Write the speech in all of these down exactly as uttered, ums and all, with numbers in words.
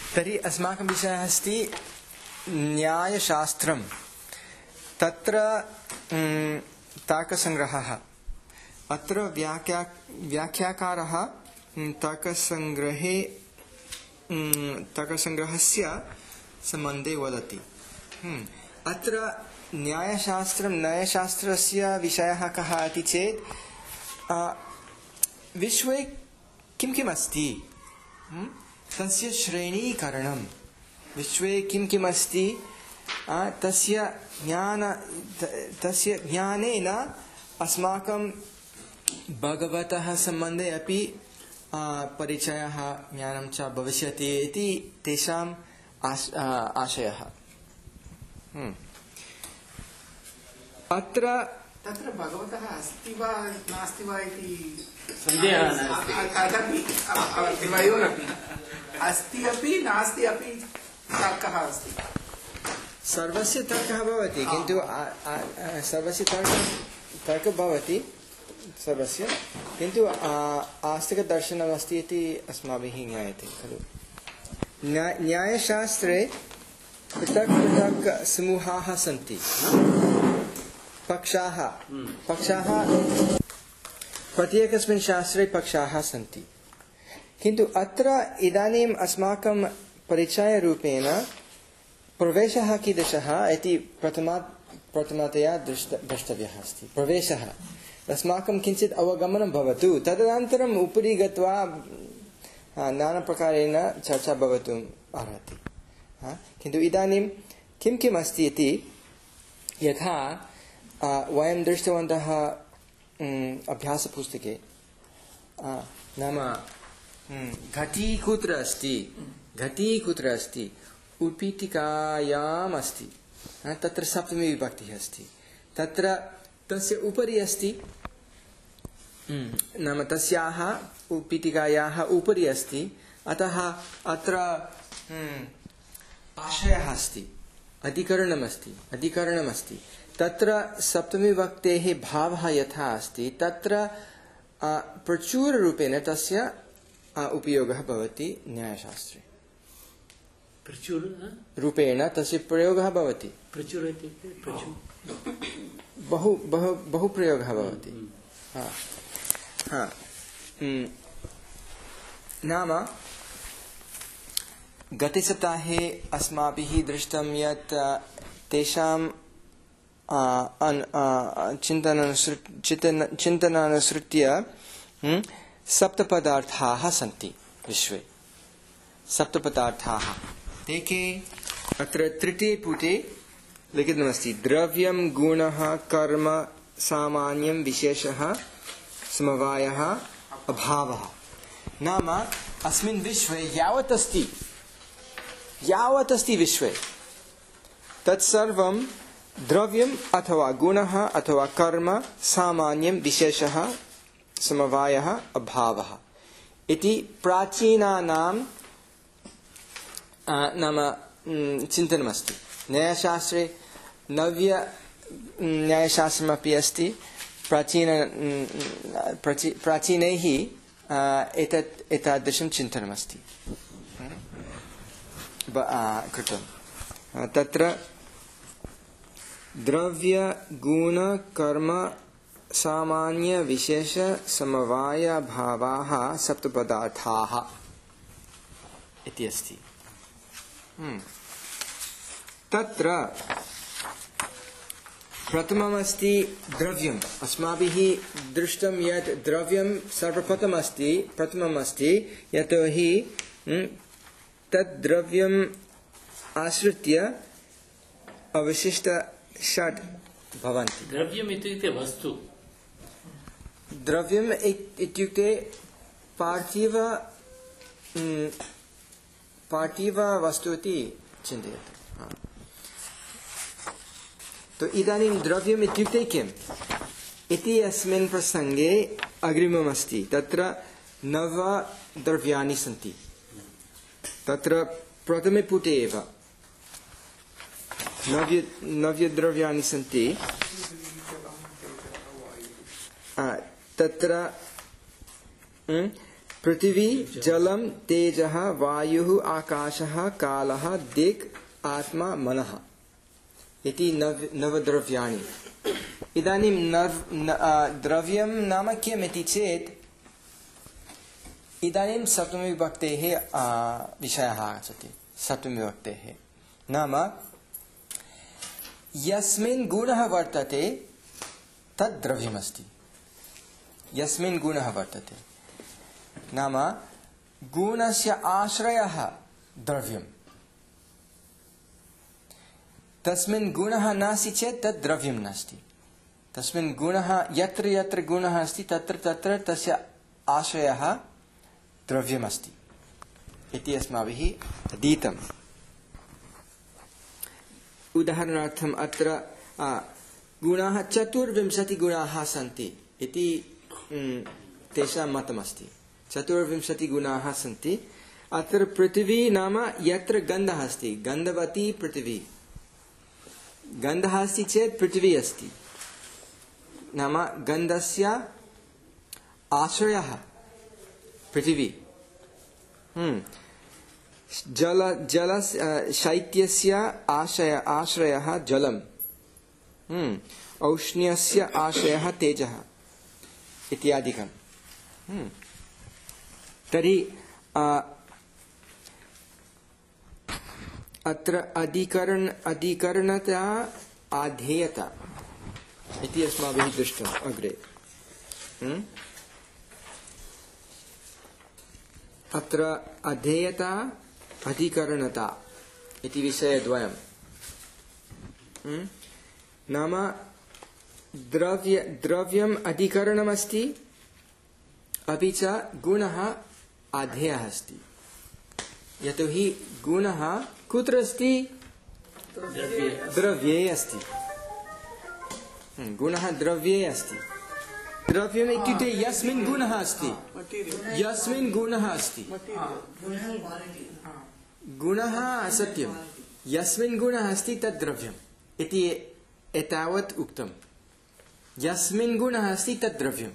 तर्हि अस्माकं विषयः अस्ति न्यायशास्त्रं। तत्र तर्कसङ्ग्रहः। अत्र व्याख्या व्याख्याकारः तर्कसङ्ग्रहे तर्कसङ्ग्रहस्य सम्बन्धे वदति। अत्र न्यायशास्त्रं न्यायशास्त्रस्य विषयः कः इति चेत् विश्वे किं किम् अस्ति तस्य श्रेणीकरणं, विश्वे किं किम् अस्ति तस्य ज्ञान तस्य ज्ञानेन अस्माकं भगवतः सम्बन्धे अपि परिचयः ज्ञानं च भविष्यति इति तेषाम् आशयः। अत्र तत्र भगवतः अस्ति वा नास्ति वा इति सन्देहः कदापि द्वयोरपि अस्ति अपि नास्ति अपि तर्कः अस्ति। सर्वस्य तर्कः भवति, किन्तु सर्वस्य तर्कः तर्कः भवति सर्वस्य, किन्तु आस्तिकदर्शनमस्ति इति अस्माभिः ज्ञायते खलु। न्यायशास्त्रे पृथक् पृथक् समूहाः सन्ति, पक्षाः पक्षाः प्रत्येकस्मिन् शास्त्रे पक्षाः सन्ति, किन्तु अत्र इदानीम् अस्माकं परिचयरूपेण प्रवेशः कीदृशः इति प्रथमा प्रथमतया द्रष्टव्यः अस्ति। प्रवेशः अस्माकं किञ्चित् अवगमनं भवतु, तदनन्तरम् उपरि गत्वा नानाप्रकारेण चर्चा भवितुम् अर्हति। किन्तु इदानीं किं किम् अस्ति इति यथा वयं दृष्टवन्तः अभ्यासपुस्तके, नाम घटी कुत्र अस्ति, घटी कुत्र अस्ति, उत्पीठिकायाम् अस्ति, तत्र सप्तमी विभक्तिः अस्ति, तत्र तस्य उपरि अस्ति, नाम तस्याः उत्पीठिकायाः उपरि अस्ति, अतः अत्र आशयः अस्ति, अधिकरणमस्ति अधिकरणमस्ति तत्र सप्तमीविभक्तेः भावः यथा अस्ति तत्र प्रचुररूपेण तस्य उपयोगः भवति न्यायशास्त्रे। प्रचुर रूपेण तस्य प्रयोगः भवति। प्रचुर इत्युक्ते प्रचुर बहु बहु बहु प्रयोगः भवति। नाम गते सप्ताहे अस्माभिः दृष्टं यत् तेषां चिन्तनानुसृत्य सप्तपदार्थाः सन्ति विश्वे। सप्तपदार्थाः ते के? अत्र तृतीये पुटे लिखितमस्ति द्रव्यं गुणः कर्म सामान्यं विशेषः समवायः अभावः। नाम अस्मिन् विश्वे यावत् अस्ति यावत् अस्ति विश्वे तत्सर्वं द्रव्यम् अथवा गुणः अथवा कर्म सामान्यं विशेषः समवायः अभावः इति प्राचीनानां नाम चिन्तनमस्ति। न्यायशास्त्रे नव्य न्यायशास्त्रमपि अस्ति। प्राचीन प्राचीनैः एतत् एतादृशं चिन्तनमस्ति कृतं। तत्र द्रव्य गुण कर्म सामान्य विशेष समवाय भावाः सप्तपदार्थाः इति अस्ति। तत्र प्रथममस्ति द्रव्यम्। अस्माभिः दृष्टं यत् द्रव्यं सर्वप्रथममस्ति प्रथममस्ति यतोहि तद् द्रव्यम् आश्रित्य अवशिष्ट षट् भवन्ति। द्रव्यम् इत्युक्ते वस्तु। द्रव्यम् इत्युक्ते पार्थिव पार्थिव वस्तु इति चिन्तयतु। तो इदानीं द्रव्यम् इत्युक्ते किम् इति अस्मिन् प्रसङ्गे अग्रिममस्ति। तत्र नव द्रव्याणि सन्ति। तत्र प्रथमे पुटे एव नव्य नव्यद्रव्याणि सन्ति। तत्र पृथिवी जलम तेजः वायुः आकाशः कालः दिक् आत्मा मनः इति नव नवद्रव्याणि। इदानीं नव द्रव्यं नाम किम् इति चेत् इदानीं सप्तमीविभक्तेः विषयः आगच्छति। सप्तमीविभक्तेः नाम यस्मिन् गुणः वर्तते तद् द्रव्यमस्ति। यस्मिन् गुणः वर्तते नाम गुणस्य आश्रयः द्रव्यम्। तस्मिन् गुणः नास्ति चेत् तद् द्रव्यं नास्ति। तस्मिन् गुणः यत्र यत्र गुणः अस्ति तत्र तत्र तस्य आश्रयः द्रव्यमस्ति इति अस्माभिः अधीतम्। उदाहरणार्थम् अत्र गुणाः चतुर्विंशतिः गुणाः सन्ति इति तेषां मतमस्ति। चतुर्विंशतिः गुणाः सन्ति। अत्र पृथिवी नाम यत्र गन्धः अस्ति, गन्धवती पृथिवी। गन्धः अस्ति चेत् पृथिवी अस्ति नाम गन्धस्य आश्रयः पृथिवी। हम्म जल जल शैत्यस्य आश्रय आश्रयः जलम्। हम्म औष्ण्यस्य आश्रयः तेजः इत्यादिकम्। हम्म तर्हि अत्र अधिकरण अधिकरणता आधेयता इति अस्माभिः दृष्टम् अग्रे। हम्म अत्र अधेयता अधिकरणता इति विषयद्वयम्। नाम द्रव्य द्रव्यम् अधिकरणमस्ति अपि च गुणः अधेयः अस्ति। यतोहि गुणः कुत्र अस्ति? द्रव्ये अस्ति। गुणः द्रव्ये अस्ति। द्रव्यम् इत्युक्ते यस्मिन् गुणः अस्ति, यस्मिन् गुणः अस्ति। गुणः असत्यं, यस्मिन् गुणः अस्ति तद् द्रव्यम् इति एतावत् उक्तम्। यस्मिन् गुणः अस्ति तद् द्रव्यम्।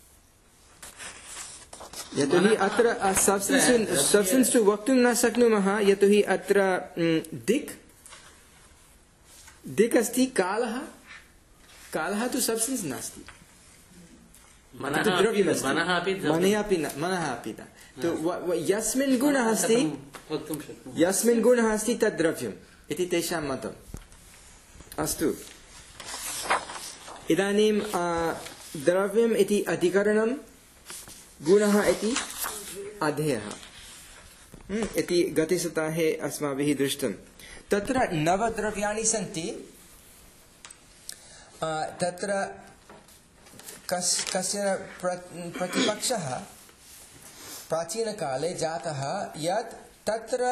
यतोहि अत्र सब्स्टेन्स् सब्स्टेन्स् तु वक्तुं न शक्नुमः। यतोहि अत्र दिक् दिक् अस्ति, कालः कालः तु सब्स्टेन्स् नास्ति। मनः अपि न। तो यस्मिन् गुणः अस्ति यस्मिन् गुणः अस्ति तद् द्रव्यम् इति तेषां मतम्। अस्तु, इदानीं द्रव्यम् इति अधिकरणं, गुणः इति अधेयः इति गतसप्ताहे अस्माभिः दृष्टम्। तत्र नवद्रव्याणि सन्ति। तत्र कस्य प्रतिपक्षः प्राचीनकाले जातः यत् तत्र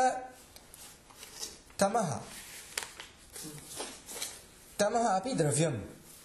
तमः तमः अपि द्रव्यम्।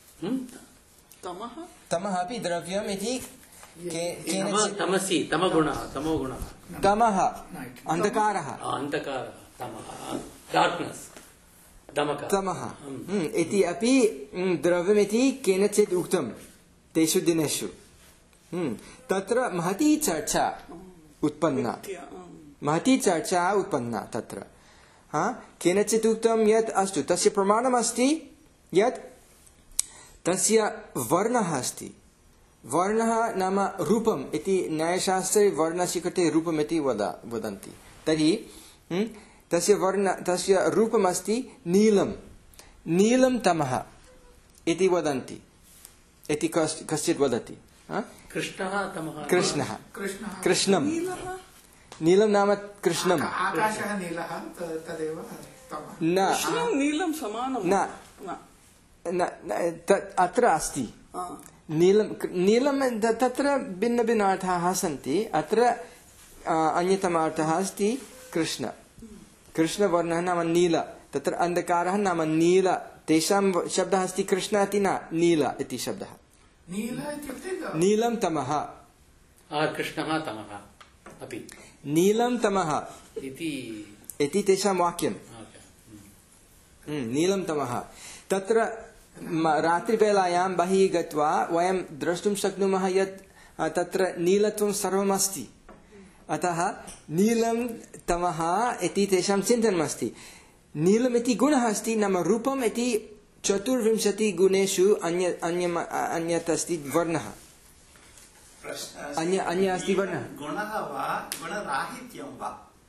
तमः अपि द्रव्यम् इति तमसि तमगुणः तमोगुणः तमः अंधकारः अंधकारः तमः डार्कनेस् तमः इति अपि द्रव्यमिति केनचित् उक्तं तेषु दिनेषु। तत्र महती चर्चा उत्पन्ना महती चर्चा उत्पन्ना तत्र। हा, केनचित् उक्तं यत् अस्तु तस्य प्रमाणमस्ति यत् तस्य वर्णः अस्ति। वर्णः नाम रूपम् इति न्यायशास्त्रे वर्णस्य कृते रूपम् इति वद वदन्ति। तर्हि तस्य वर्ण तस्य रूपमस्ति नीलं। नीलं तमः इति वदन्ति इति कश्चित् वदति। कृष्णः तमः कृष्णः कृष्णं नीलं नाम कृष्णम्। आकाशः नीलः तदेव तमः। न नीलं समानं न न अत्र अस्ति नीलं नीलं तत्र भिन्न भिन्न अर्थाः सन्ति। अत्र अन्यतमः अर्थः अस्ति कृष्ण। कृष्णवर्णः नाम नील। तत्र अंधकारः नाम नील। तेषां शब्दः अस्ति कृष्ण इति न नील इति शब्दः। नीलं तमः कृष्णः तमः अपि नीलं तमः इति इति तेषां वाक्यं। नीलं तमः। तत्र रात्रिवेलायां बहिः गत्वा वयं द्रष्टुं शक्नुमः यत् तत्र नीलत्वं सर्वम् अस्ति। अतः नीलं तमः इति तेषां चिन्तनमस्ति। नीलमिति गुणः अस्ति, नाम रूपम् इति चतुर्विंशतिगुणेषु अन्य अन्य अन्यत् अस्ति वर्णः। अन्य अन्य अस्ति वर्णः। गुणः वा गुणराहित्यं वा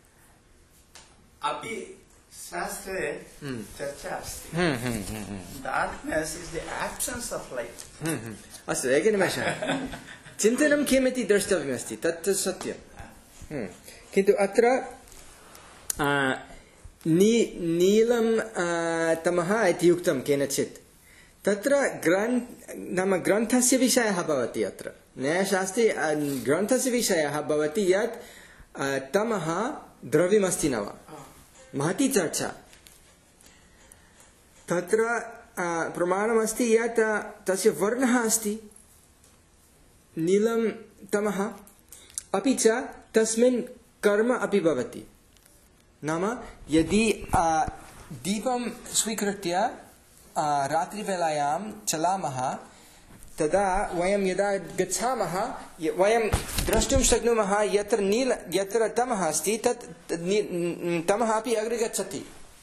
अपि शास्त्रे चर्चा अस्ति। Darkness is the absence of light. अस्तु, एकनिमेषः। चिन्तनं किमिति द्रष्टव्यमस्ति, तत् सत्यं। किन्तु अत्र नी नीलं तमः इति उक्तं केनचित्, तत्र ग्रन्थ नाम ग्रन्थस्य विषयः भवति। अत्र न्यायशास्त्रे ग्रन्थस्य विषयः भवति यत् तमः द्रव्यमस्ति न वा, महती चर्चा। तत्र प्रमाणमस्ति यत् तस्य वर्णः अस्ति नीलं तमः, अपि च तस्मिन् कर्म अपि भवति। नाम यदि दीपं स्वीकृत्य रात्रिवेलायां चलामः, तदा वयं यदा गच्छामः वयं द्रष्टुं शक्नुमः यत्र नील यत्र तमः अस्ति तत् तमः अपि अग्रे गच्छति।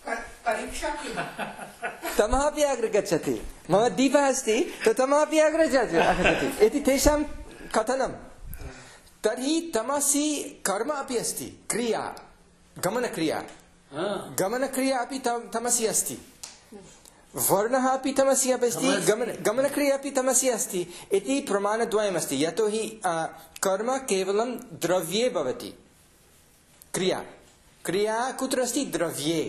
तमः अपि अग्रे गच्छति। मम दीपः अस्ति तो तमः अपि अग्रे गच्छति इति तेषां कथनं। तर्हि तमसि कर्म अपि अस्ति, क्रिया, गमनक्रिया। गमनक्रिया अपि तमसि अस्ति, वर्णः अपि तमसि अस्ति, गमन गमनक्रिया अपि तमसि अस्ति इति प्रमाणद्वयमस्ति। यतोहि कर्म केवलं द्रव्ये भवति, क्रिया क्रिया कुत्र अस्ति? द्रव्ये।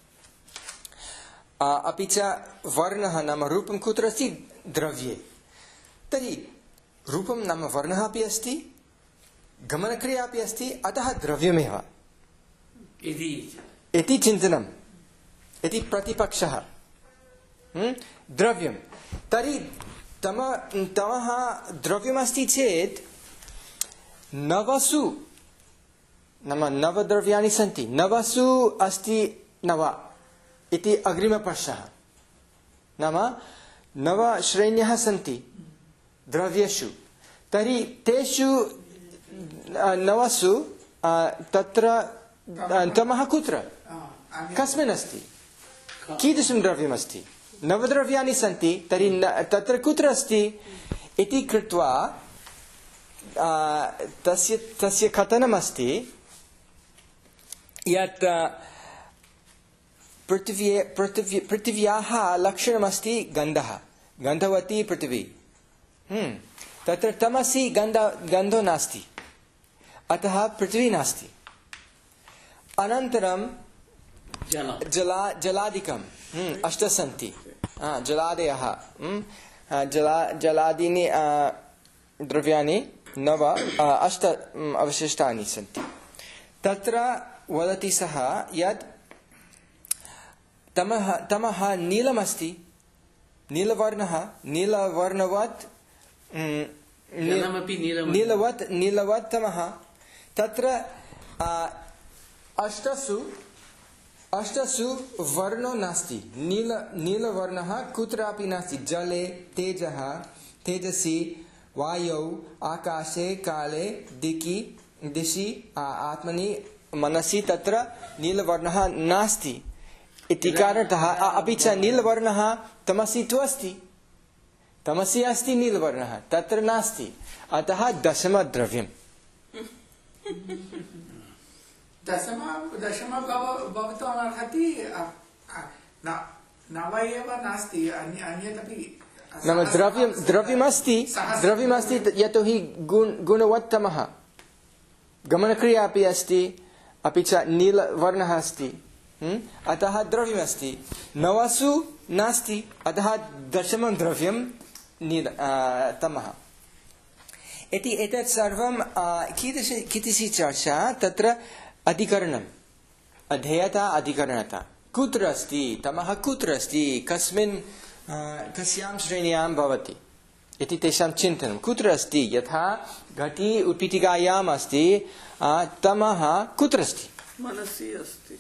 अपि च वर्णः नाम रूपं कुत्र अस्ति? द्रव्ये। तर्हि रूपं नाम वर्णः अपि अस्ति, गमनक्रिया अपि अस्ति, अतः द्रव्यमेव इति चिन्तनम्, इति प्रतिपक्षः। द्रव्यं तर्हि तम तमः द्रव्यमस्ति चेत् नवसु नाम नवद्रव्याणि सन्ति, नवसु अस्ति नव इति अग्रिमपक्षः। नाम नवश्रेण्यः सन्ति द्रव्येषु, तर्हि तेषु नवसु तत्र तमः कुत्र, कस्मिन् अस्ति, कीदृशं द्रव्यमस्ति? नवद्रव्याणि सन्ति, तर्हि तत्र कुत्र अस्ति इति कृत्वा तस्य तस्य कथनमस्ति यत् पृथिवी पृथिवी पृथिव्याः लक्षणमस्ति गन्धः, गन्धवती पृथिवी। तत्र तमसि गन्ध गन्धो नास्ति, अतः पृथिवी नास्ति। अनन्तरं जला जलादिकं अष्ट सन्ति, जलादयः, जला जलादीनि द्रव्याणि नव अष्ट अवशिष्टानि सन्ति। तत्र वदति सः यत् तमः तमः नीलमस्ति, नीलवर्णः, नीलवर्णवत् नीलवत् नीलवत् तमः। तत्र अष्टसु अष्टसु वर्णो नास्ति, नील नीलवर्णः कुत्रापि नास्ति। जले, तेजः तेजसि, वायौ, आकाशे, काले, दिकि दिशि, आत्मनि, मनसि तत्र नीलवर्णः नास्ति इति कारणतः। अपि च नीलवर्णः तमसि तु अस्ति, तमसि अस्ति नीलवर्णः, तत्र नास्ति, अतः दशमद्रव्यम्। दशम दशम भवितुम् अर्हति, नव एव नास्ति, अन्यदपि नाम द्रव्यं द्रव्यमस्ति द्रव्यमस्ति यतोहि गुण गुणवत्तमः, गमनक्रिया अपि अस्ति, अपि च नीलवर्णः अस्ति, अतः द्रव्यमस्ति। नवसु नास्ति, अतः दशमं द्रव्यं नील तमः इति। एतत् सर्वं कीदृश कीदृशी चर्चा तत्र अधिकरणम्, अधेयता अधिकरणता, कुत्र अस्ति तमः, कुत्र अस्ति, कस्मिन् कस्यां श्रेण्यां भवति इति तेषां चिन्तनं। कुत्र अस्ति, यथा घटी उत्पीठिकायाम् अस्ति, तमः कुत्र अस्ति? मनसि अस्ति।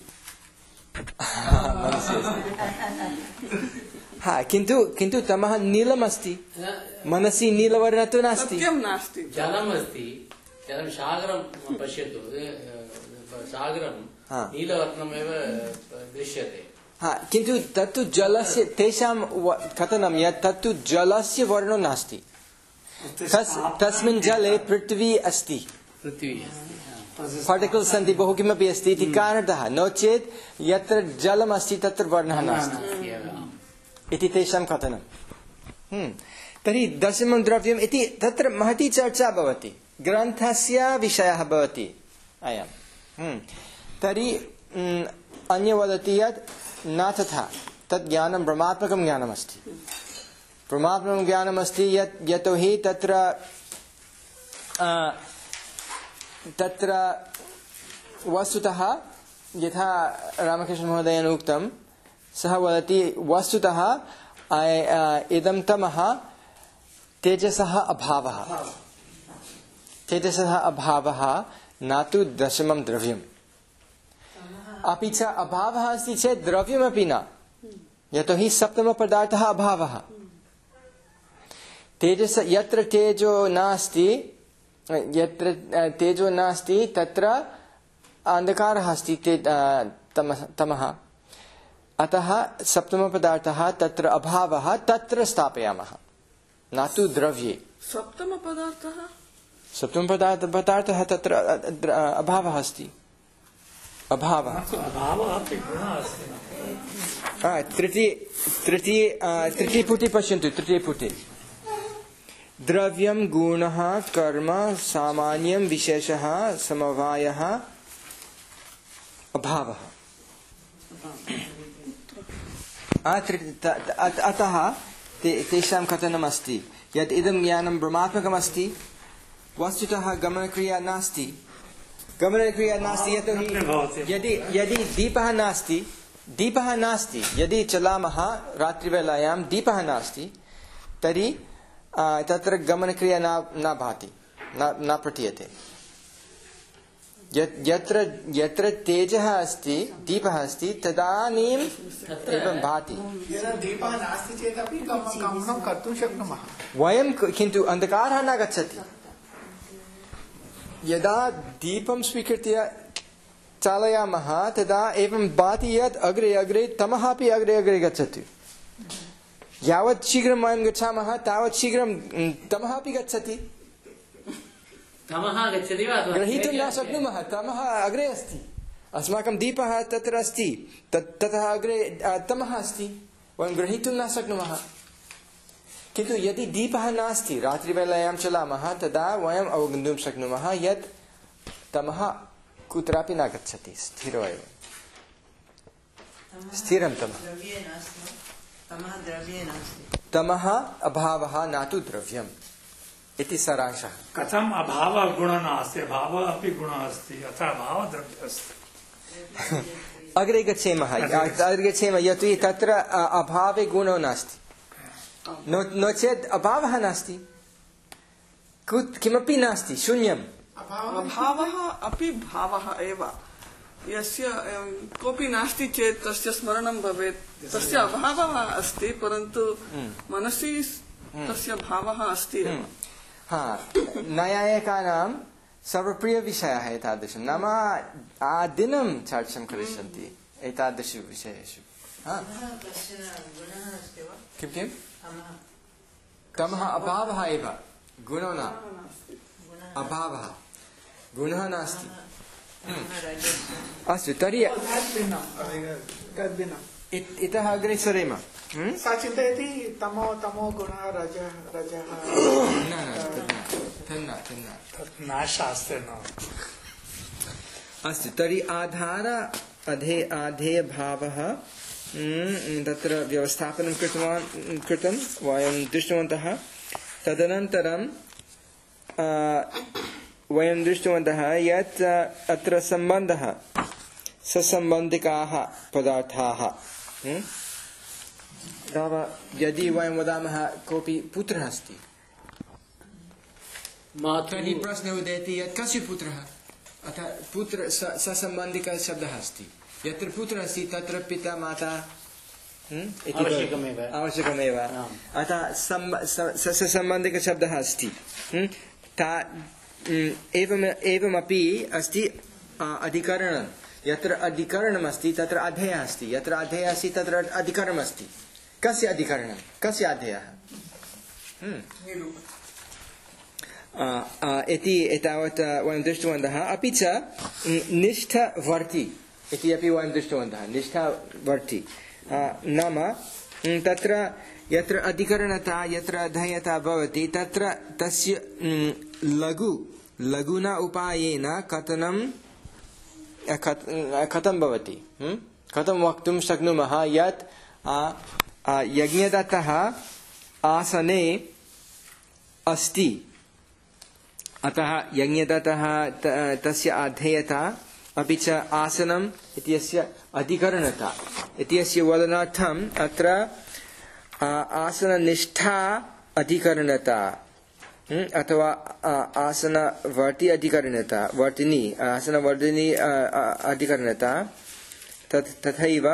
हा, किन्तु किन्तु तमः नीलम् अस्ति, मनसि नीलवर्णः तु नास्ति। सत्यं नास्ति, जलम् अस्ति, इदानीं सागरं पश्यतु, सागरं नीलवर्णमेव दृश्यते। हा, किन्तु तत्तु जलस्य तेषां कथनं यत् तत्तु जलस्य वर्णो नास्ति। तस्मिन् जले पृथ्वी अस्ति, पृथ्वी पार्टिकल्स् सन्ति, बहु किमपि अस्ति इति कारणतः। नो चेत् यत्र जलम् अस्ति तत्र वर्णः नास्ति इति तेषां कथनं। तर्हि दशमं द्रव्यम् इति तत्र महती चर्चा भवति, ग्रन्थस्य विषयः भवति अयं। तर्हि अन्य वदति यत् न तथा, तत् ज्ञानं ब्रह्मात्मकं ज्ञानमस्ति। ब्रह्मात्मकं ज्ञानमस्ति यत् यतोहि तत्र तत्र वस्तुतः यथा रामकृष्णमहोदयेन उक्तं, सः वदति वस्तुतः इदं तमः तेजसः अभावः, तेजसः अभावः न तु दशमं द्रव्यम्। अपि च अभावः अस्ति चेत् द्रव्यमपि न, यतोहि सप्तमपदार्थः अभावः। तेजस यत्र तेजो नास्ति, यत्र तेजो नास्ति तत्र अन्धकारः अस्ति, तमः। अतः सप्तमपदार्थः तत्र अभावः, तत्र स्थापयामः, न तु द्रव्ये। सप्तमपदार्थः सप्तमपदार्थः तत्र अभावः अस्ति, अभावः। तृतीय तृतीय तृतीयपुटे पश्यन्तु, तृतीयपुटे द्रव्यं गुणः कर्म सामान्यं विशेषः समवायः अभावः। अतः तेषां कथनमस्ति यत् इदं ज्ञानं ब्रह्मात्मकमस्ति, वस्तुतः गमनक्रिया नास्ति। गमनक्रिया नास्ति यतोहि यदि यदि दीपः नास्ति, दीपः नास्ति यदि चलामः रात्रिवेलायां दीपः नास्ति, तर्हि तत्र गमनक्रिया न न भाति, न न प्रतीयते। यत्र यत्र तेजः अस्ति, दीपः अस्ति, तदानीम् एवं भाति। दीपः नास्ति चेदपि गमनं कर्तुं शक्नुमः वयं, किन्तु अन्धकारः न गच्छति। यदा दीपं स्वीकृत्य चालयामः तदा एवं भाति यत् अग्रे अग्रे तमः अपि अग्रे अग्रे गच्छति। यावत् शीघ्रं वयं गच्छामः तावत् शीघ्रं तमः अपि गच्छति। तमः गच्छति वा? ग्रहीतुं न शक्नुमः, तमः अग्रे अस्ति। अस्माकं दीपः तत्र अस्ति, तत् ततः अग्रे तमः अस्ति, वयं ग्रहीतुं न शक्नुमः। किन्तु यदि दीपः नास्ति, रात्रिवेलायां चलामः, तदा वयम् अवगन्तुं शक्नुमः यत् तमः कुत्रापि न गच्छति, स्थिरो एव, स्थिरं तमः। तमः अभावः न तु द्रव्यम् इति सारांशः। कथम् अभावः गुणः नास्ति, अभावः अपि गुणः अस्ति, अतः अभावः द्रव्यः अस्ति। अग्रे गच्छेमः, अग्रे गच्छेमः, यतोहि तत्र अभावे गुणो नास्ति। नो नो चेत् अभावः नास्ति, किमपि नास्ति, शून्यम्। अभावः अपि भावः एव। यस्य कोऽपि नास्ति चेत् तस्य स्मरणं भवेत्, तस्य अभावः अस्ति, परन्तु मनसि तस्य भावः अस्ति एव। हा, नैयायिकानां सर्वप्रियविषयः एतादृशं, नाम आदिनं चर्चां करिष्यन्ति एतादृशेषु विषयेषु। किं किं तमः अभावः एव, गुणो न, अभावः, गुणः नास्ति। अस्तु, तर्हि इतः अग्रे सरेम। सा चिन्तयति तमो तमो गुणः रजः रजः न तन्न तन्न न शास्त्रे न। अस्तु, तर्हि आधार अधे आधेयभावः तत्र व्यवस्थापनं कृतवान् कृतं वयं दृष्टवन्तः। तदनन्तरं वयं दृष्टवन्तः यत् अत्र सम्बन्धः ससम्बन्धिकाः पदार्थाः। यदि वयं वदामः कोऽपि पुत्रः अस्ति, तर्हि प्रश्नः उदेति यत् कस्य पुत्रः, अतः पुत्र ससम्बन्धिकः शब्दः अस्ति। यत्र पुत्रः अस्ति तत्र पिता माता आवश्यकमेव आवश्यकमेव अतः ससम्बन्धिकशब्दः अस्ति। एवम् एवमपि अस्ति अधिकरणं यत्र अधिकरणमस्ति तत्र अधेयः अस्ति यत्र अधेयः अस्ति तत्र अधिकरणमस्ति कस्य अधिकरणं कस्य अधेयः इति एतावत् वयं दृष्टवन्तः अपि च निष्ठवर्ति इति अपि वयं दृष्टवन्तः निष्ठावर्ति नाम तत्र यत्र अधिकरणता यत्र अधेयता भवति तत्र तस्य लघु लघुना उपायेन कथनं कथं भवति कथं वक्तुं शक्नुमः यत् यज्ञदत्तः आसने अस्ति अतः यज्ञदत्तः तस्य अधेयता अपि च आसनम् इत्यस्य अधिकरणता इत्यस्य वदनार्थम् अत्र आसननिष्ठा अधिकरणता अथवा आसनवर्ति अधिकरणता वर्तिनी आसनवर्तिनी अधिकरणता तत् तथैव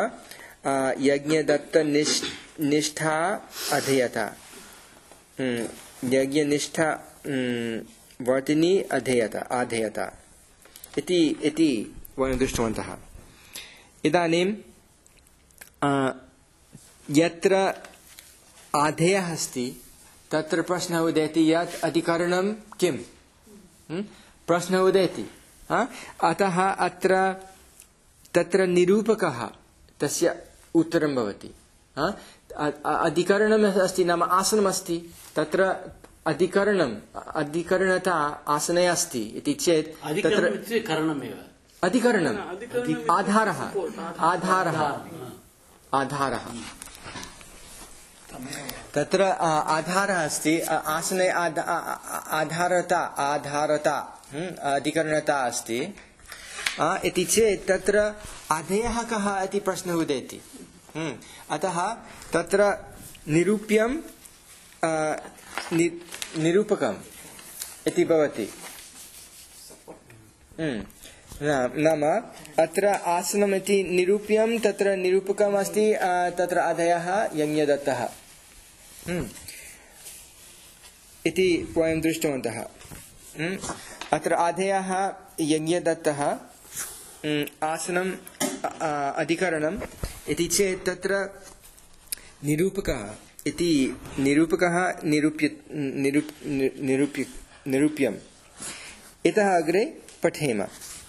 यज्ञदत्तनिष्ठा अधेयता यज्ञनिष्ठा वर्तिनी अधेयता आधेयता इति इति वयं दृष्टवन्तः। इदानीं यत्र आधेयः अस्ति तत्र प्रश्नः उदेति यत् अधिकरणं किं प्रश्नः उदेति अतः अत्र तत्र निरूपकः तस्य उत्तरं भवति अधिकरणम् अस्ति नाम आसनमस्ति तत्र अधिकरणम् अधिकरणता आसने अस्ति इति चेत् तत्र अधिकरणम् आधारः आधारः आधारः तत्र आधारः अस्ति आसने आधारता आधारता अधिकरणता अस्ति इति चेत् तत्र अधेयः कः इति प्रश्नः उदेति अतः तत्र निरूप्यं निरूपकम् इति भवति नाम अत्र आसनम् इति निरूप्यं तत्र निरूपकम् अस्ति तत्र अधेयः यज्ञदत्तः इति वयं दृष्टवन्तः अत्र अधेयः यज्ञदत्तः आसनम् अधिकरणम् इति चेत् तत्र निरूपकः इति निरूपकः निरूप्य निरूप निरूप्य निरूप्यम् इतः अग्रे पठेम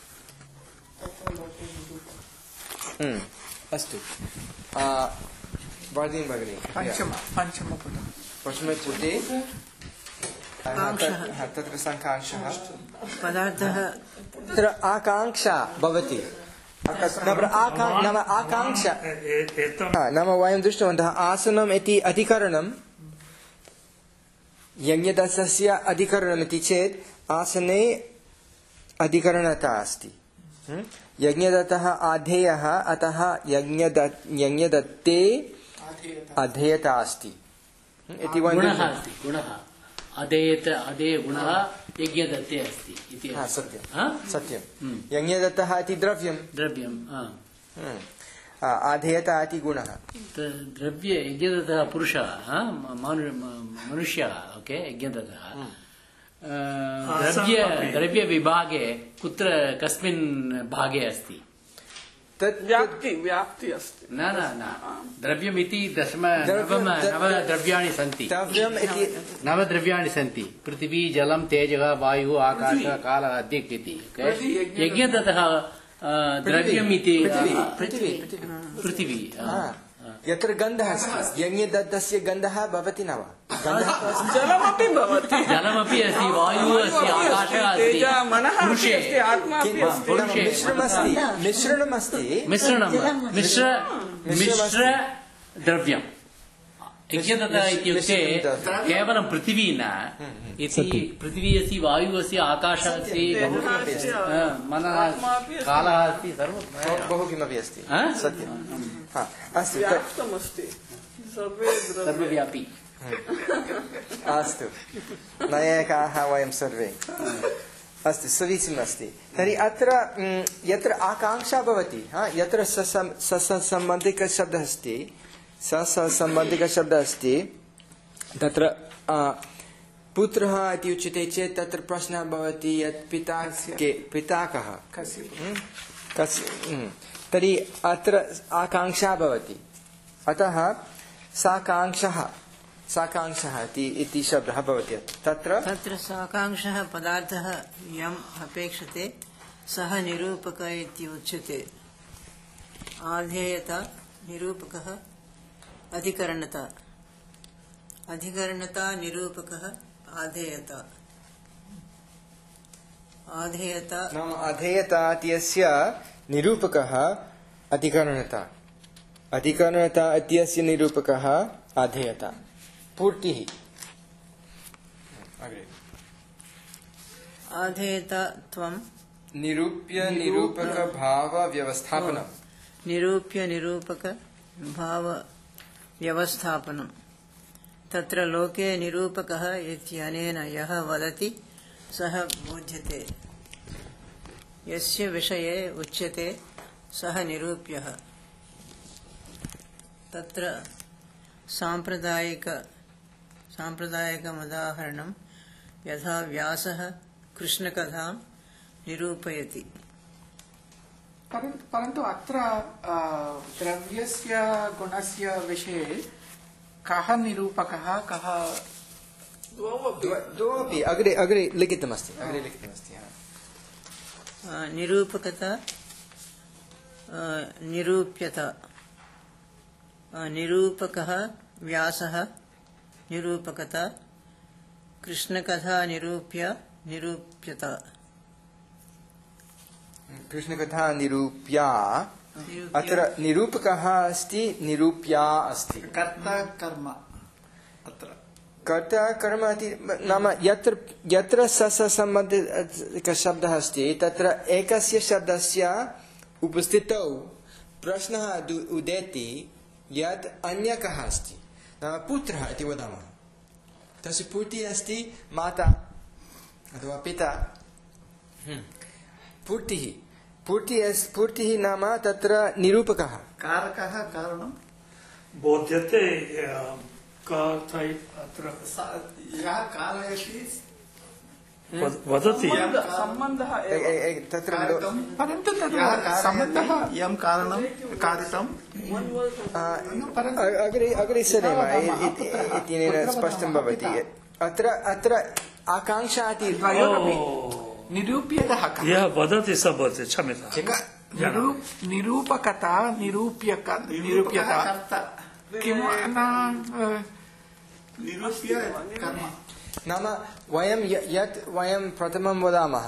अस्तु वर्धिनी भगिनी पञ्चम पञ्चमपुटं पञ्चमे पुटे तत्र साङ्ख्यांशः पदार्थः तत्र आकाङ्क्षा भवति नाम आकाङ्क्षा नाम वयं दृष्टवन्तः आसनम् इति अधिकरणं यज्ञदत्तस्य अधिकरणम् इति चेत् आसने अधिकरणता अस्ति यज्ञदत्तः आधेयः अतः यज्ञदत् यज्ञदत्ते अधेयता अस्ति इति गुणः अस्ति गुणः अधेयत अधेय गुणः यज्ञदत्ते अस्ति इति सत्यं सत्यं यज्ञदत्तः इति द्रव्यं द्रव्यं आधेयता इति गुणः द्रव्ये यज्ञदत्तः पुरुषः मनुष्यः ओके यज्ञदत्तः द्रव्य द्रव्यविभागे कुत्र कस्मिन् भागे अस्ति तत् व्याप्ति व्याप्ति अस्ति न न न द्रव्यमिति दशम नवम नव द्रव्याणि सन्ति द्रव्यम् इति नव द्रव्याणि सन्ति पृथिवी जलं तेजः वायुः आकाशः कालः अद्यक् इति यज्ञदत्तः द्रव्यमिति पृथिवी पृथिवी यत्र गन्धः अस्ति यज्ञदत्तस्य गन्धः भवति न वा जलमपि भवति जलमपि अस्ति वायुः अस्ति आकाशः अस्ति पुरुषे मिश्रणमस्ति मिश्रणमस्ति मिश्रणं मिश्र मिश्र द्रव्यं यज्ञदत्तः इत्युक्ते केवलं पृथिवी न इति पृथिवी अस्ति वायुः अस्ति आकाशः अस्ति मनः कालः अस्ति सर्वं बहु किमपि अस्ति सत्यं अस्तु व्याप्तमस्ति सर्वव्यापी अस्तु नैयायिकाः वयं सर्वे अस्तु समीचीनम् अस्ति तर्हि अत्र यत्र आकाङ्क्षा भवति यत्र ससम्बन्धिकशब्दः अस्ति ससम्बन्धिकशब्दः अस्ति तत्र पुत्रः इति उच्यते चेत् तत्र प्रश्नः भवति यत् पिता के पिता कः कस्य तर्हि अत्र आकाङ्क्षा भवति अतः साकाङ्क्षः साकाङ्क्षः इति शब्दः भवति तत्र तत्र साकाङ्क्षः पदार्थः यम् अपेक्षते सः निरूपक इति उच्यते आधेयता निरूपकः अधिकरणता अधिकरणता निरूपकः आधेयता आधेयता नाम अधेयता इत्यस्य निरूपकः अधिकरणता अधिकरणता इत्यस्य निरूपकः आधेयता पूर्तिः आधेयता त्वं निरूप्य निरूपक भाव व्यवस्थापनम् निरूप्य निरूपक भाव व्यवस्थापनम् तत्र लोके निरूपकः इत्यनेन यः वदति सः बोध्यते यस्य विषये उच्यते सः निरूप्यः तत्र सांप्रदायिक सांप्रदायिकमुदाहरणं यथा व्यासः कृष्णकथां निरूपयति परन्तु अत्र द्रव्यस्य गुणस्य विषये कः निरूपकः कः द्वौपि अग्रे अग्रे लिखितमस्ति अग्रे लिखितमस्ति निरूपकता निरूप्यता निरूपकः व्यासः निरूपकता कृष्णकथा निरूप्य निरूप्यता कृष्णकथा निरूप्या अत्र निरूपकः अस्ति निरूप्या अस्ति कर्ता कर्म अत्र कर्ता कर्म इति नाम यत्र यत्र ससम्बन्धितः शब्दः अस्ति तत्र एकस्य शब्दस्य उपस्थितौ प्रश्नः उदेति यत् अन्यः कः अस्ति नाम पुत्रः इति वदामः तस्य पूर्तिः अस्ति माता अथवा पिता पूर्तिः पूर्तिः पूर्तिः नाम तत्र निरूपकः कारकः कारणं बोध्यते अत्र यः कारयति वदति सम्बन्धः तत्र परन्तु तत्र सम्बन्धः यं कारणं कारितम् अग्रे अग्रे सरेम इत्यनेन स्पष्टं भवति अत्र अत्र आकाङ्क्षा इति निरूप्यतः यः वदति स वदति क्षम्यतां निरूपकता निरूप्यक निरूप्यता किं निरूप्य कर्म नाम वयं यत् वयं प्रथमं वदामः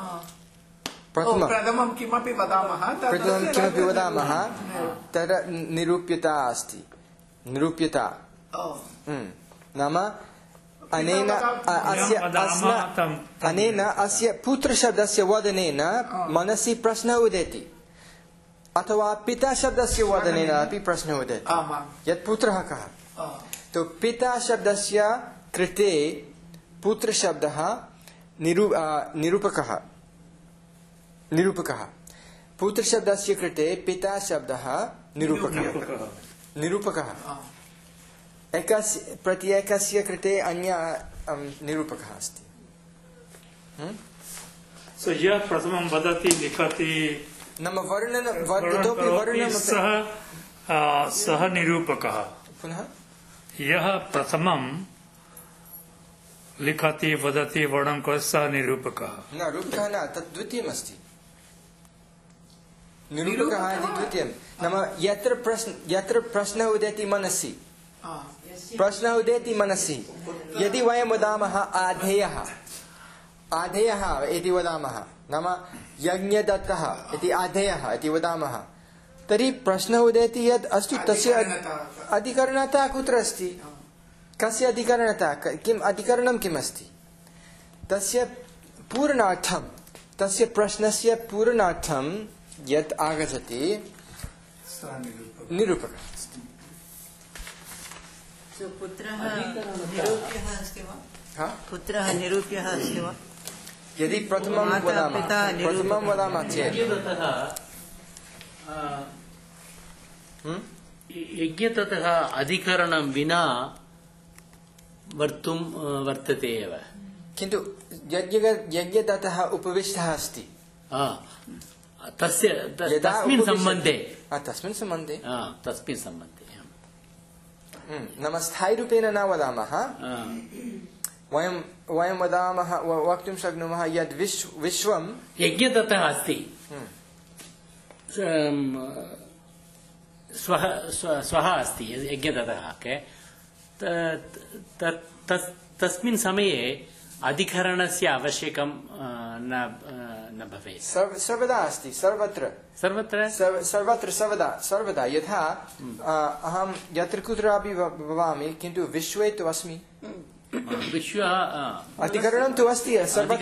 प्रथमं किमपि वदामः प्रथमं किमपि वदामः तत्र निरूप्यता अस्ति निरूप्यता नाम अनेन अस्य अनेन अस्य पुत्रशब्दस्य वदनेन मनसि प्रश्नः उदेति अथवा पिता शब्दस्य वदनेन अपि प्रश्नः उदेति यत् पुत्रः कः तो पिता शब्दस्य कृते पुत्रशब्दः निरू निरूपकः निरूपकः पुत्रशब्दस्य कृते पिता शब्दः निरूपकः निरूपकः एकस्य प्रत्येकस्य कृते अन्य निरूपकः अस्ति सो यः प्रथमं वदति लिखति नाम वर्णन इतोपि वर्णनं सः सः निरूपकः पुनः यः प्रथमं लिखति वदति वर्णनं करोति सः निरूपकः न रूपकः न तत् द्वितीयमस्ति निरूपकः इति द्वितीयं नाम यत्र प्रश्न यत्र प्रश्नः उदेति मनसि प्रश्नः उदेति मनसि यदि वयं वदामः आधेयः आधेयः इति वदामः नाम यज्ञदत्तः इति आधेयः इति वदामः तर्हि प्रश्नः उदेति यत् अस्तु तस्य अधिकरणता कुत्र अस्ति कस्य अधिकरणता किम् अधिकरणं किम् अस्ति तस्य पूर्णार्थं तस्य प्रश्नस्य पूर्णार्थं यत् आगच्छति निरूपकः पुत्रः निरूप्यः अस्ति वा पुत्रः निरूप्यः अस्ति वा यदि प्रथमं वदामः प्रथमं वदामः चेत् यज्ञतः अधिकरणं विना वर्तुं वर्तते एव किन्तु यज्ञदत्तः उपविष्टः अस्ति तस्य तस्मिन् सम्बन्धे तस्मिन् सम्बन्धे तस्मिन् सम्बन्धे नाम स्थायिरूपेण न वदामः वयं वयं वदामः वक्तुं शक्नुमः यद् विश्वं यज्ञदत्तः अस्ति स्वः स्वः अस्ति यज्ञदत्तः तस्मिन् समये अधिकरणस्य आवश्यकं न भवेत् सर्वदा अस्ति सर्वत्र सर्वत्र सर्वत्र सर्वदा सर्वदा यथा अहं यत्र कुत्रापि भवामि किन्तु विश्वे तु अस्मि विश्व अधिकरणं तु अस्ति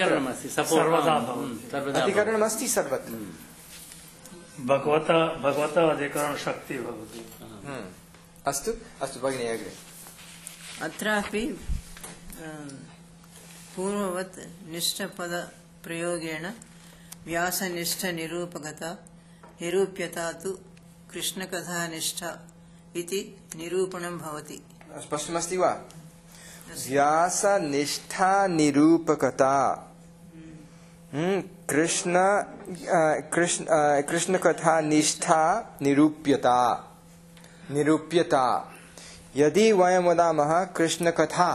अधिकरणम् अस्ति सर्वत्र भगवता भगवता अधिकरण शक्ति भवति अस्तु अस्तु भगिनी अग्रे अत्रापि पूर्ववत् निष्ठपदप्रयोगेण व्यासनिष्ठनिरूपकता निरूप्यता तु कृष्णकथानिष्ठा इति निरूपणं भवति स्पष्टमस्ति वा व्यासनिष्ठा निरूपकता कृष्ण कृष्ण कृष्णकथा निष्ठा निरूप्यता निरूप्यता यदि वयं वदामः कृष्णकथा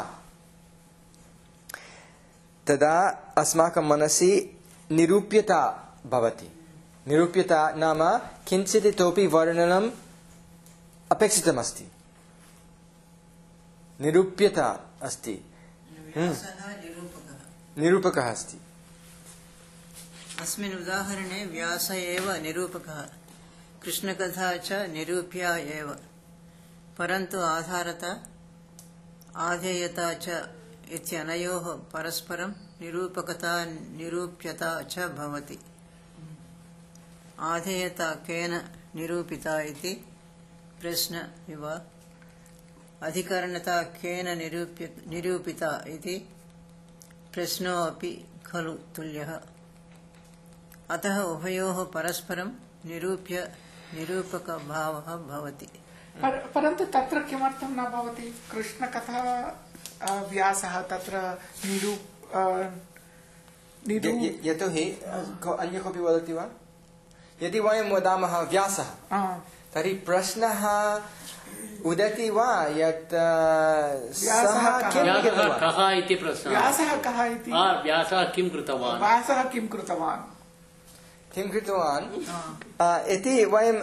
तदा अस्माकं मनसि निरूप्यता भवति निरूप्यता नाम किञ्चित् इतोपि वर्णनम् अपेक्षितमस्ति निरूप्यता अस्ति निरूपकः अस्ति अस्मिन् उदाहरणे व्यास एव निरूपकः कृष्णकथा च निरूप्या एव परन्तु आधारता आधेयता च इत्यनयोः परस्परं निरूपकता निरूप्यता च भवति आधेयता केन निरूपिता इति प्रश्न इव अधिकरणता केन निरूप्य निरूपिता इति प्रश्नो अपि खलु तुल्यः अतः उभयोः परस्परं निरूप्य निरूपकभावः भवति परन्तु तत्र किमर्थं न भवति कृष्णकथा व्यासः तत्र निरू यतोहि अन्य कोऽपि वदति वा यदि वयं वदामः व्यासः तर्हि प्रश्नः उदेति वा यत् कः इति प्रश्नः व्यासः कः इति व्यासः किं कृतवान् व्यासः किं कृतवान् किं कृतवान् इति वयं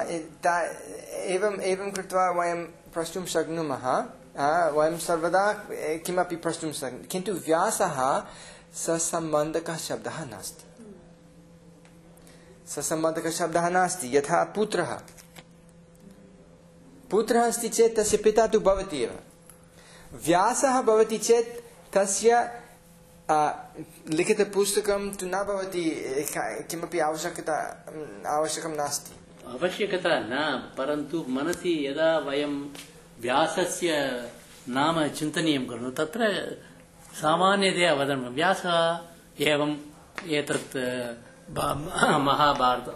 एवम् एवं कृत्वा वयं प्रष्टुं शक्नुमः वयं सर्वदा किमपि प्रष्टुं शक्नुमः किन्तु व्यासः ससम्बन्धकः शब्दः नास्ति ससम्बन्धकः शब्दः नास्ति यथा पुत्रः पुत्रः अस्ति चेत् तस्य पिता तु भवति एव व्यासः भवति चेत् तस्य लिखितपुस्तकं तु न भवति किमपि आवश्यकता आवश्यकं नास्ति आवश्यकता न परन्तु मनसि यदा वयं व्यासस्य नाम चिन्तनीयं कुर्मः तत्र सामान्यतया वदामः व्यासः एवं एतत् महाभारत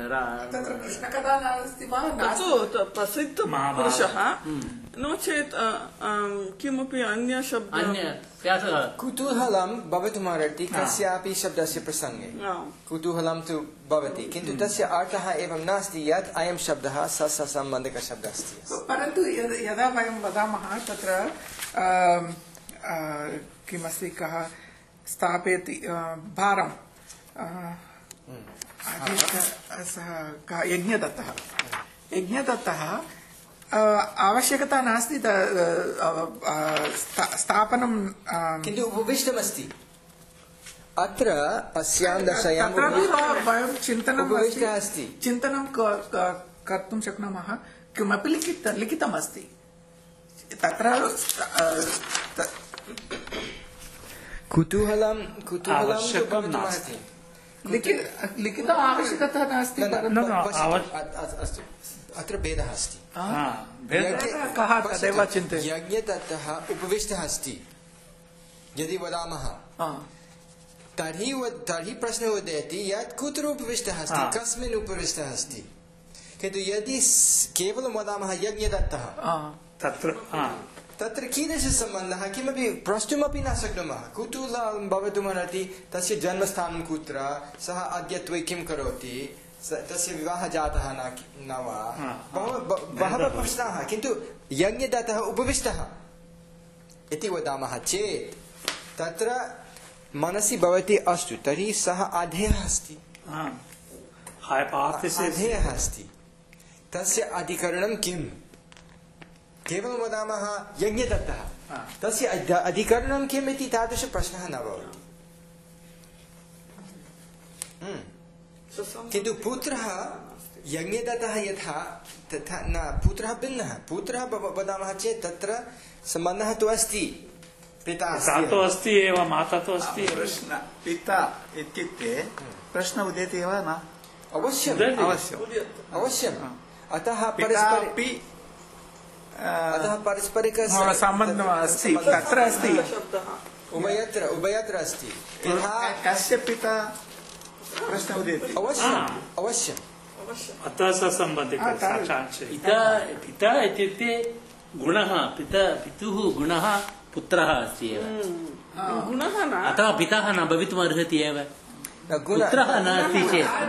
प्रसिद्ध पुरुषः नो चेत् किमपि अन्य शब्दः कुतूहलं भवितुमर्हति कस्यापि शब्दस्य प्रसङ्गे कुतूहलं तु भवति किन्तु तस्य अर्थः एवं नास्ति यत् अयं शब्दः ससम्बन्धकः शब्दः अस्ति परन्तु यदा वयं वदामः तत्र किमस्ति कः स्थापयति भारं सः यज्ञदत्तः यज्ञदत्तः आवश्यकता नास्ति स्थापनं किन्तु उपविष्टमस्ति अत्र अस्यां दशायां वयं चिन्तनं उपविष्टः अस्ति चिन्तनं कर्तुं शक्नुमः किमपि लिखित लिखितमस्ति तत्र कुतूहलं कुतूहलं नास्ति लिखितम् आवश्यकता नास्ति अस्तु अत्र भेदः अस्ति कः तदेव चिन्तयति यज्ञदत्तः उपविष्टः अस्ति यदि वदामः तर्हि तर्हि प्रश्नः उदेति यत् कुत्र उपविष्टः अस्ति कस्मिन् उपविष्टः अस्ति किन्तु यदि केवलं वदामः यज्ञदत्तः तत्र तत्र कीदृशसम्बन्धः किमपि प्रष्टुमपि न शक्नुमः कुतूहलं भवितुमर्हति तस्य जन्मस्थानं कुत्र सः अद्यत्वे किं करोति तस्य विवाहः जातः न वा बहवः प्रश्नाः किन्तु यज्ञदत्तः उपविष्टः इति वदामः चेत् तत्र मनसि भवति अस्तु तर्हि सः अधेयः अस्ति अधेयः अस्ति तस्य अधिकरणं किम् केवलं वदामः यज्ञदत्तः तस्य अधिकरणं किम् इति तादृशप्रश्नः न भवति किन्तु पुत्रः यज्ञदत्तः यथा तथा न पुत्रः भिन्नः पुत्रः वदामः चेत् तत्र सम्बन्धः तु अस्ति पिता तो अस्ति एव माता तो अस्ति प्रश्न पिता इत्युक्ते प्रश्न उदेति एव न अवश्यम् अवश्यम् अवश्यम् अतः परस्परपि अतः पारस्परिक सम्बन्धः अस्ति तत्र अस्ति उभयत्र उभयत्र अस्ति कस्य पिता प्रश्न उदेति अवश्यम् अवश्यम् अतः स सम्बन्धिकः पिता पिता इत्युक्ते गुणः पिता पितुः गुणः पुत्रः अस्ति एव गुणः न अतः पिता न भवितुम् अर्हति एव पुत्रः नास्ति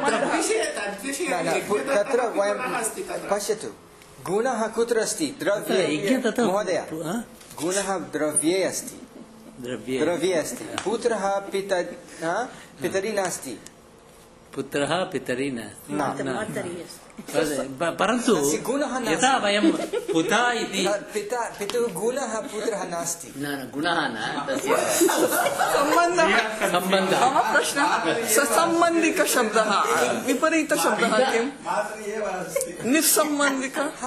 चेत् तत्र वयं पश्यतु गुणः कुत्र अस्ति द्रव्ये महोदय गुणः द्रव्ये अस्ति द्रव्ये अस्ति पुत्रः पिता पितरि नास्ति पुत्रः पितरि नास्ति परन्तु यथा वयं पिता इति पिता पितुः गुणः पुत्रः नास्ति न गुणः न तस्य सम्बन्धः सम्बन्धः मम प्रश्नः ससम्बन्धिकशब्दः विपरीतशब्दः किम् निस्सम्बन्धिकः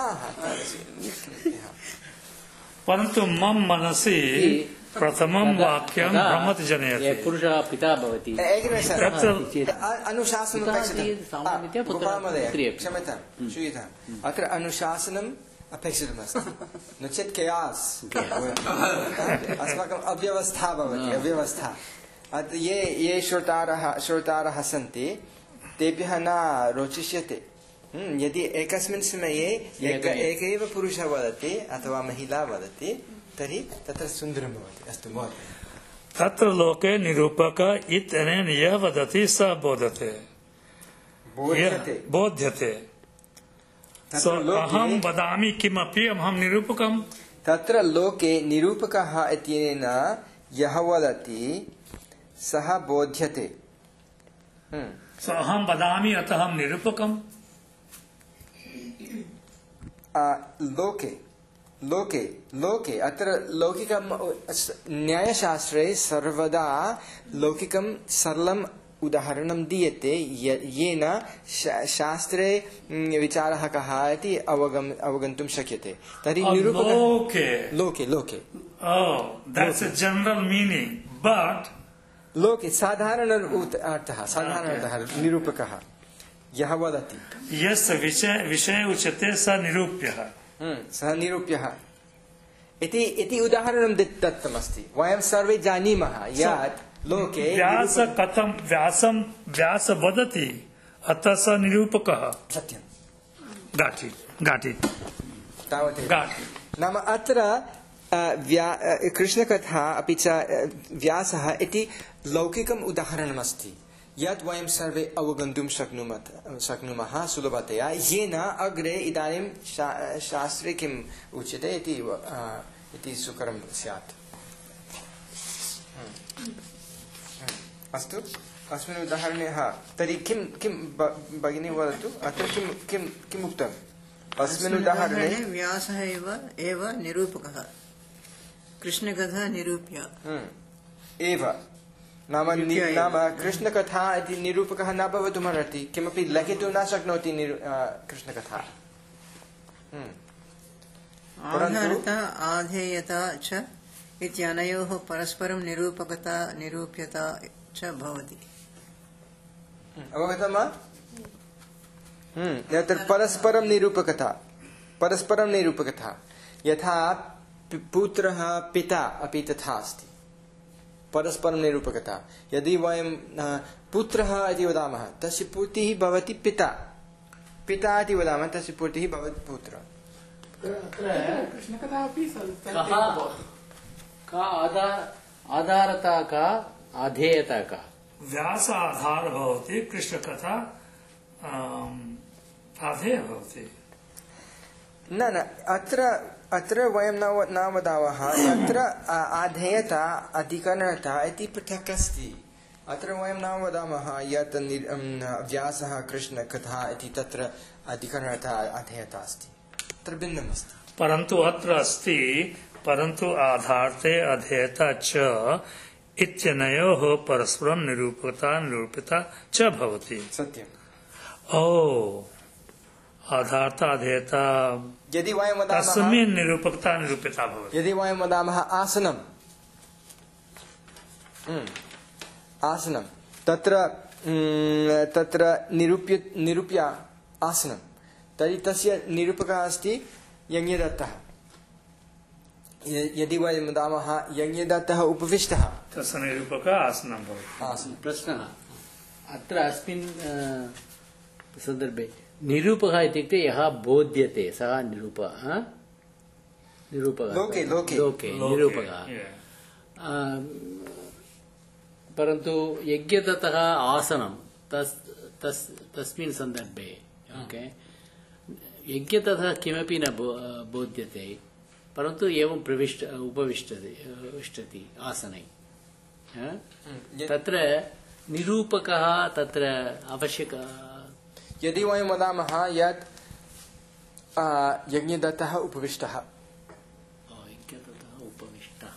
परन्तु मम मनसि प्रथमं वाक्यं भ्रमति जनयति पुरुषः पिता भवति अनुशासनम् क्षम्यतां श्रूयताम् अत्र अनुशासनम् अपेक्षितमस्ति नो चेत् केयास् अस्माकम् अव्यवस्था भवति अव्यवस्था ये ये श्रोतारः श्रोतारः सन्ति तेभ्यः न रोचिष्यते यदि एकस्मिन् समये एक एव पुरुषः वदति अथवा महिला वदति तर्हि तत्र सुन्दरं भवति अस्तु महोदय तत्र लोके निरूपक इत्यनेन यः वदति स बोधते बोध्यते बोध्यते अहं वदामि किमपि अहं निरूपकम् तत्र लोके निरूपकः इत्यनेन यः वदति सः बोध्यते अहं वदामि अतः अहं निरूपकम् लोके लोके लोके अत्र लौकिक न्यायशास्त्रे सर्वदा लौकिकं सरलम् उदाहरणं दीयते येन शास्त्रे विचारः कः इति अवगम अवगन्तुं शक्यते तर्हि निरूपकः लोके लोके लोके oh that's a general meaning but लोके साधारण अर्थः साधारणतः निरूपकः यः वदति यस्य विषय विषय उच्यते स निरूप्यः सः निरूप्यः इति इति उदाहरणं दत्तमस्ति वयं सर्वे जानीमः यत् लोके व्यास कथं व्यासं व्यास वदति अतः स निरूपकः सत्यं गाटि गाटि तावदेव गाटि नाम अत्र कृष्णकथा अपि च व्यासः इति लौकिकम् उदाहरणमस्ति यत् वयं सर्वे अवगन्तुं शक्नुमः शक्नुमः सुलभतया येन अग्रे इदानीं शास्त्रे किम् उच्यते इति इति सुकरं स्यात् अस्तु अस्मिन् उदाहरणे तर्हि किं किं भगिनी वदतु अत्र किं किं किम् उक्तम् अस्मिन् उदाहरणे व्यासः एव एव निरूपकः कृष्णकथा निरूप्य एव नाम नाम कृष्णकथा इति निरूपकः न भवितुमर्हति किमपि लिखितुं न शक्नोति कृष्णकथा आधारता आधेयता च इत्यनयोः परस्परं निरूपकता निरूप्यता च भवति अवगतं वा यत्र परस्परं निरूपकता परस्परं निरूपकता यथा पुत्रः पिता अपि तथा अस्ति परस्परं निरूपकता यदि वयं पुत्रः इति वदामः तस्य पूर्तिः भवति पिता पिता इति वदामः तस्य पूर्तिः भवति पुत्रः कृष्णकथा अपि का आधार आधारता का आधेयता का व्यास आधार भवति कृष्णकथा आधेय भवति न न अत्र अत्र वयं न वदामः अत्र आधेयता अधिकरणता इति पृथक् अस्ति अत्र वयं न वदामः यत् व्यासः कृष्णकथा इति तत्र अधिकरणता आधेयता अस्ति तत्र भिन्नम् अस्ति परन्तु अत्र अस्ति परन्तु आधार्ते अधेयता च इत्यनयोः परस्परं निरूपकता निरूपिता च भवति सत्यम् ओ आधारता अधेयता यदि वयं वदामः तस्मिन् निरूपकता निरूपिता भवति यदि वयं वदामः आसनं आसनं तत्र तत्र निरूप्य निरूप्य आसनं तर्हि तस्य निरूपकः अस्ति यज्ञदत्तः यदि वयं वदामः यज्ञदत्तः उपविष्टः तस्य निरूपकः आसनं भवति आसनं प्रश्नः अत्र अस्मिन् सन्दर्भे निरूपकः इत्युक्ते यः बोध्यते सः निरूपः निरूपकः लोके लोके लोके निरूपकः परन्तु यज्ञदत्तः आसनं तस् तस् तस्मिन् सन्दर्भे ओके यज्ञदत्तः किमपि न बोध्यते परन्तु एवं प्रविष्ट उपविष्टति तिष्ठति आसने तत्र निरूपकः तत्र आवश्यकः यदि वयं वदामः यत् यज्ञदत्तः उपविष्टः यज्ञदत्तः उपविष्टः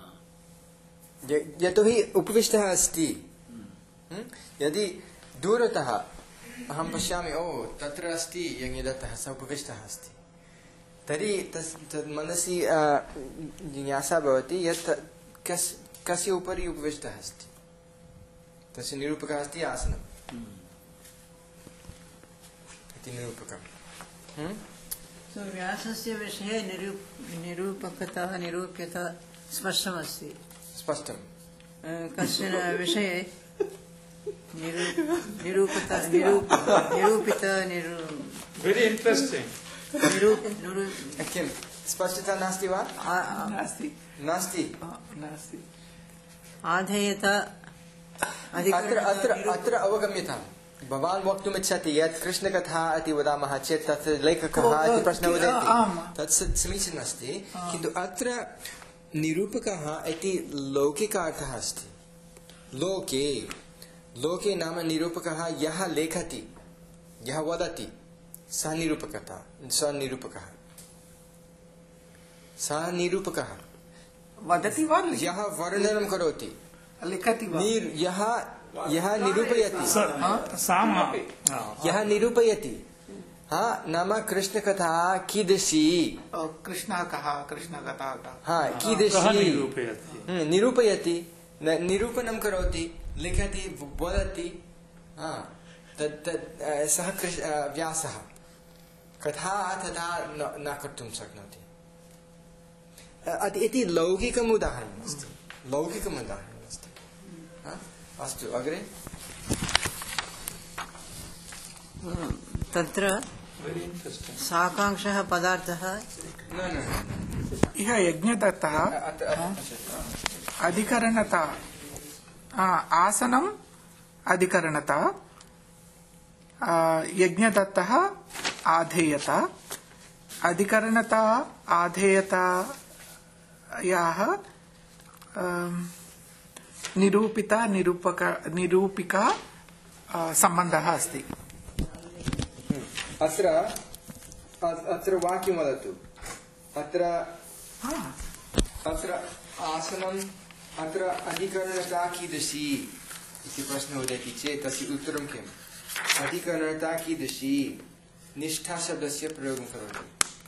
यतोहि उपविष्टः अस्ति यदि दूरतः अहं पश्यामि ओ तत्र अस्ति यज्ञदत्तः सः उपविष्टः अस्ति तर्हि तस् तद् मनसि जिज्ञासा भवति यत् कस् कस्य उपरि उपविष्टः अस्ति तस्य निरूपकः अस्ति आसनम् इति निरूपकम् So, व्यासस्य विषये निरूपकता निरूप्यता स्पष्टमस्ति स्पष्टं कश्चन विषये निरूपता निरूपिता निरू वेरी इंटरेस्टिंग किं स्पष्टता नास्ति वा नास्ति नास्ति नास्ति आधेयता अत्र अत्र अत्र अवगम्यताम् भवान् वक्तुम् इच्छति यत् कृष्णकथा इति वदामः चेत् तत् लेखकः इति प्रश्नः उदेति तत् समीचीनम् अस्ति किन्तु अत्र निरूपकः इति लौकिकार्थः अस्ति लोके लोके नाम निरूपकः यः लेखति यः वदति सः निरूपकता सः निरूपकः सः निरूपकः वदति वा यः वर्णनं करोति लिखति वा यः यः निरूपयति यः निरूपयति हा नाम कृष्णकथा कीदृशी कृष्णः कः कृष्णकथा हा कीदृशी निरूपयति निरूपयति निरूपणं करोति लिखति वदति हा तत् तत् सः व्यासः कथा तथा न कर्तुं शक्नोति इति लौकिकम् उदाहरणम् अस्ति लौकिकम् उदाहरणम् अस्ति अस्तु अग्रे तत्र साकांक्षः पदार्थः न न इह यज्ञदत्तः अधिकरणता आसनम् अधिकरणता यज्ञदत्तः आधेयता अधिकरणता आधेयता याः निरूपिता निरूपक निरूपिका सम्बन्धः अस्ति अत्र अत्र वाक्यं वदतु अत्र अत्र आसनम् अत्र अधिकरणता कीदृशी इति प्रश्नः उदेति चेत् तस्य उत्तरं किम् अधिकरणता कीदृशी निष्ठा शब्दस्य प्रयोगं करोति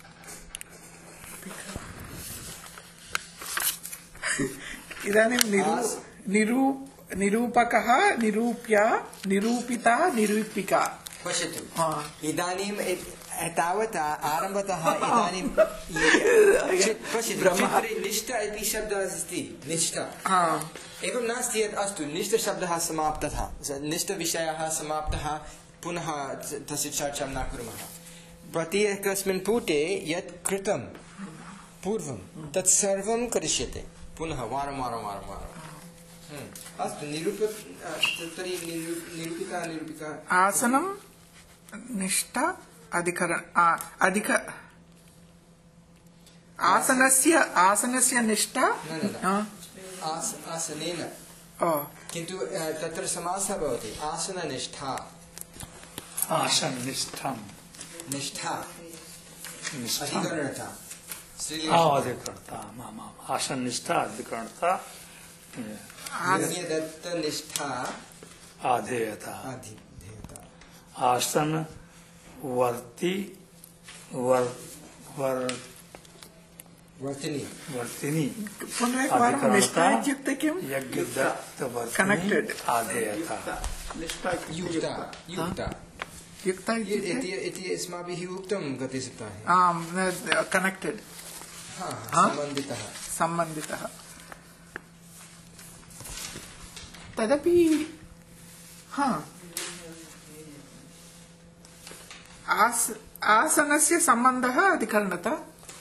इदानीं निरू निरू निरूपकः निरूप्या निरूपिता निरूपिका पश्यतु इदानीं तावता आरम्भतः इदानीं पश्यतु चित्रे निष्ठा इति शब्दः अस्ति निष्ठा एवं नास्ति यत् अस्तु निष्ठशब्दः समाप्तः निष्ठविषयः समाप्तः पुनः तस्य चर्चां न कुर्मः प्रत्येकस्मिन् पुटे यत् कृतं पूर्वं तत् सर्वं करिष्यते पुनः वारं वारं वारं वारं। अस्तु निरूप तर्हि निरूपिका निरूपिका आसनं निष्ठा अधिकरण अधिक आसनस्य आसनस्य निष्ठा आसनेन किन्तु तत्र समासः भवति आसननिष्ठा आसननिष्ठा निष्ठा अधिकरणता अधिकरणता आसननिष्ठा अधिकरणता यज्ञदत्तनिष्ठा आधेयता आधेयता आसन वर्ति वर वर वर्तिनी वर्तिनी पुनः एकवारं निष्ठा इत्युक्ते किं कनेक्टेड आधेयता युक्ता युक्ता युक्ता इति अस्माभिः उक्तं गते सप्ताहे आम् कनेक्टेड सम्बन्धितः सम्बन्धितः तदपि हा आस आसनस्य सम्बन्धः अधिकरणता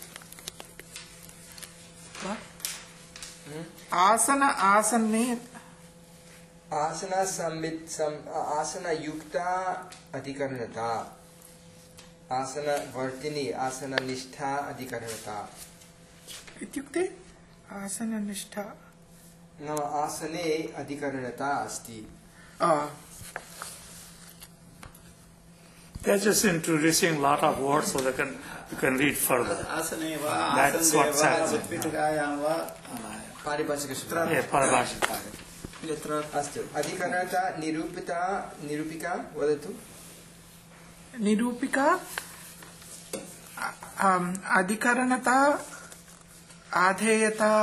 आसन आसने आसन संबित सम आसन युक्ता अधिकरणता आसन वर्तिनी आसन निष्ठा अधिकरणता इत्युक्ते आसन निष्ठा नाम आसने अधिकरणता अस्ति। They're just introducing a lot of words so they can you can read further. That's what's happening. पारिभाषिकसूत्रं Yeah, parabhashika. अस्तु अधिकरणता निरूपिता निरूपिका वदतु। निरूपिका अधिकरणता आधेयता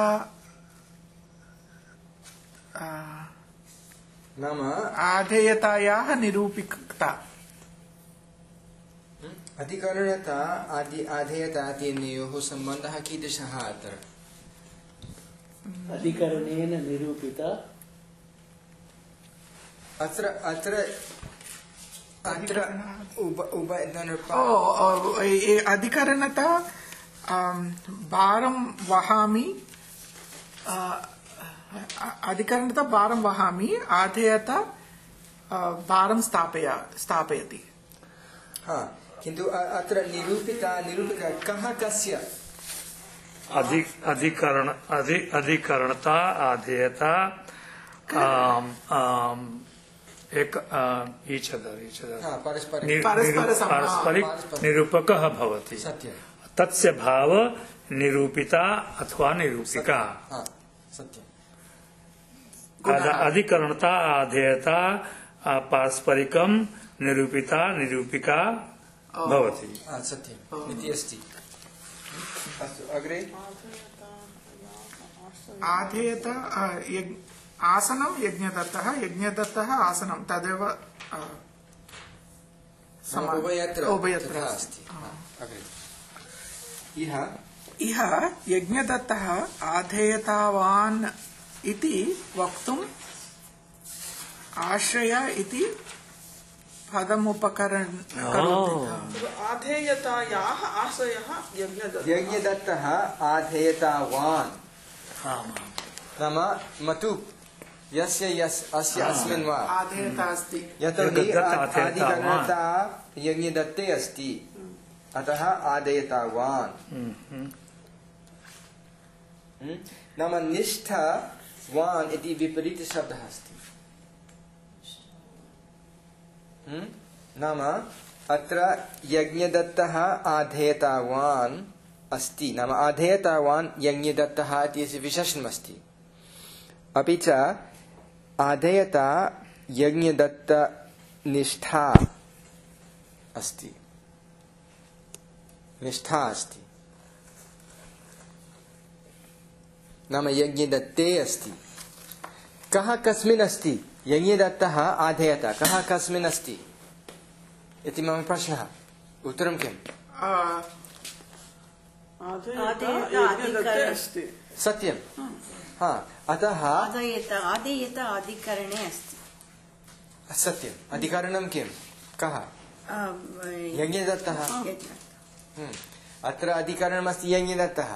नाम आधेयतायाः निरूपिकता अधिकरणता आदि आधेयता इत्यनयोः सम्बन्धः कीदृशः अत्र अधिकरणेन निरूपिता अत्र अत्र अत्र उब उब अधिकरणता भारं वहामि अधिकरणता भारं वहामि आधेयता भारं स्थापय स्थापयति। हाँ किन्तु अत्र निरूपिता निरूपिका कः कस्य अधिक अधिकरण अधि अधिकरणता आधेयता एक each other each other हाँ परस्पर पारस्परिक निरूपकः भवति। सत्यं तस्य भाव निरूपिता अथवा निरूपिका हाँ सत्यं अधिकरणता आधेयता पारस्परिकं निरूपिता निरूपिका भवति। हाँ सत्यम् इति अस्ति। अस्तु अग्रे आधेयता आसनं यज्ञदत्तः यज्ञदत्तः आसनं तदेव उभयत्र उभयत्र अस्ति। अग्रे इह इह यज्ञदत्तः आधेयतावान् इति वक्तुम् आश्रय इति पदमुपकरण आधेयतायाः आश्रयः यज्ञदत्तः यज्ञदत्तः आधेयतावान् नाम मतु यस्य यस् अस्य अस्मिन् वा आधेयता अस्ति यतोहि अधिकरणता यज्ञदत्ते अस्ति अतः आधेयतावान् नाम निष्ठावान् इति विपरीत शब्दः अस्ति। नाम अत्र यज्ञदत्तः आधेयतावान् अस्ति नाम आधेयतावान् यज्ञदत्तः इति विशेषणमस्ति। अपि च आधेयता यज्ञदत्तनिष्ठा अस्ति निष्ठा अस्ति नाम यज्ञदत्ते अस्ति। कः कस्मिन् अस्ति यज्ञदत्तः आधेयता कः कस्मिन् अस्ति इति मम प्रश्नः। उत्तरं किम्? सत्यं हाँ अतः आधेयता अधिकरणे अस्ति। सत्यम् अधिकरणं किं कः यज्ञदत्तः अत्र अधिकरणमस्ति यज्ञदत्तः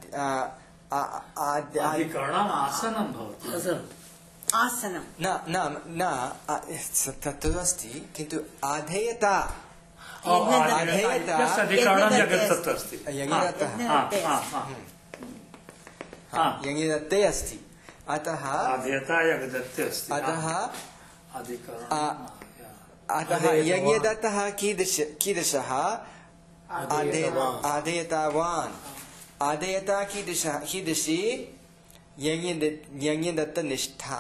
अधिकरणम् आसनं भवति आसनं न न न तत्तु अस्ति किन्तु आधेयता यज्ञदत्ते अस्ति अतः अतः अतः यज्ञदत्तः कीदृश कीदृशः आधेयतावान् आधेयता कीदृशः कीदृशी यज्ञदत्तनिष्ठा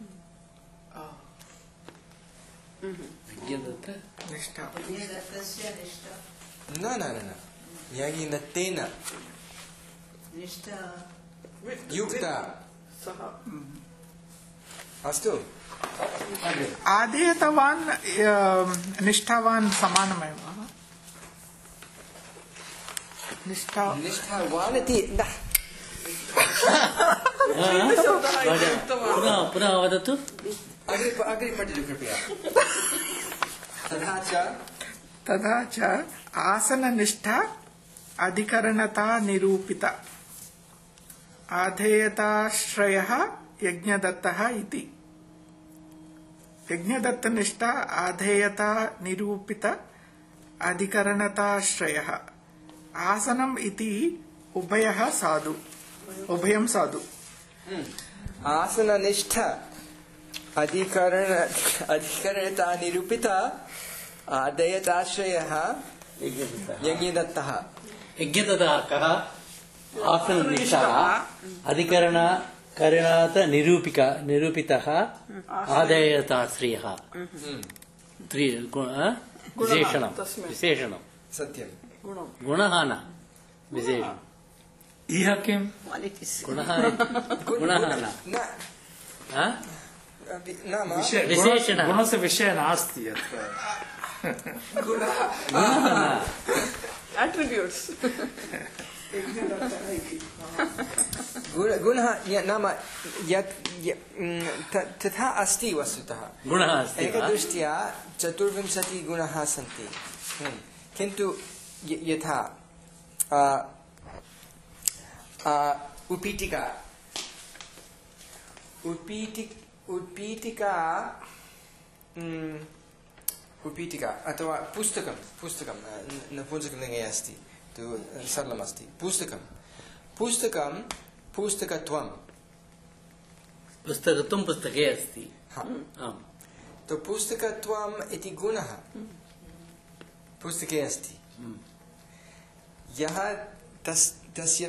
न न न यज्ञदत्तेन युक्ता अस्तु आधेयतवान् निष्ठावान् समानमेव निष्ठा निष्ठावान् इति पुनः वदतु अग्रे अग्रे पठतु कृपया तथा च तथा च आसननिष्ठा अधिकरणता निरूपिता आधेयताश्रयः यज्ञदत्तः इति यज्ञदत्तनिष्ठा आधेयता निरूपित अधिकरणताश्रयः आसनम् इति उभयः साधु उभयं साधु आसननिष्ठ अधिकरण अधिकरणता निरूपित आधेयताश्रयः यज्ञदत्तः यज्ञदत्तः कः आसननिष्ठः अधिकरण करणात निरूपिका निरूपितः आधेयताश्रयः विशेषणं विशेषणं सत्यं गुणः न विशेषणम् इह किं गुणः गुणः न विशेषणः गुणस्य विषयः नास्ति अत्र attributes गुणः नाम यत् तथा अस्ति वस्तुतः गुणः अस्ति एकदृष्ट्या चतुर्विंशतिः गुणाः सन्ति किन्तु यथा उत्पीठिका उत्पीठिक उत्पीठिका उत्पीठिका अथवा पुस्तकं पुस्तकं नपुंसकलिङ्गे अस्ति तु सरलमस्ति पुस्तकं पुस्तकं पुस्तकत्वं पुस्तकत्वं पुस्तके अस्ति तो पुस्तकत्वम् इति गुणः पुस्तके अस्ति यः तस् तस्य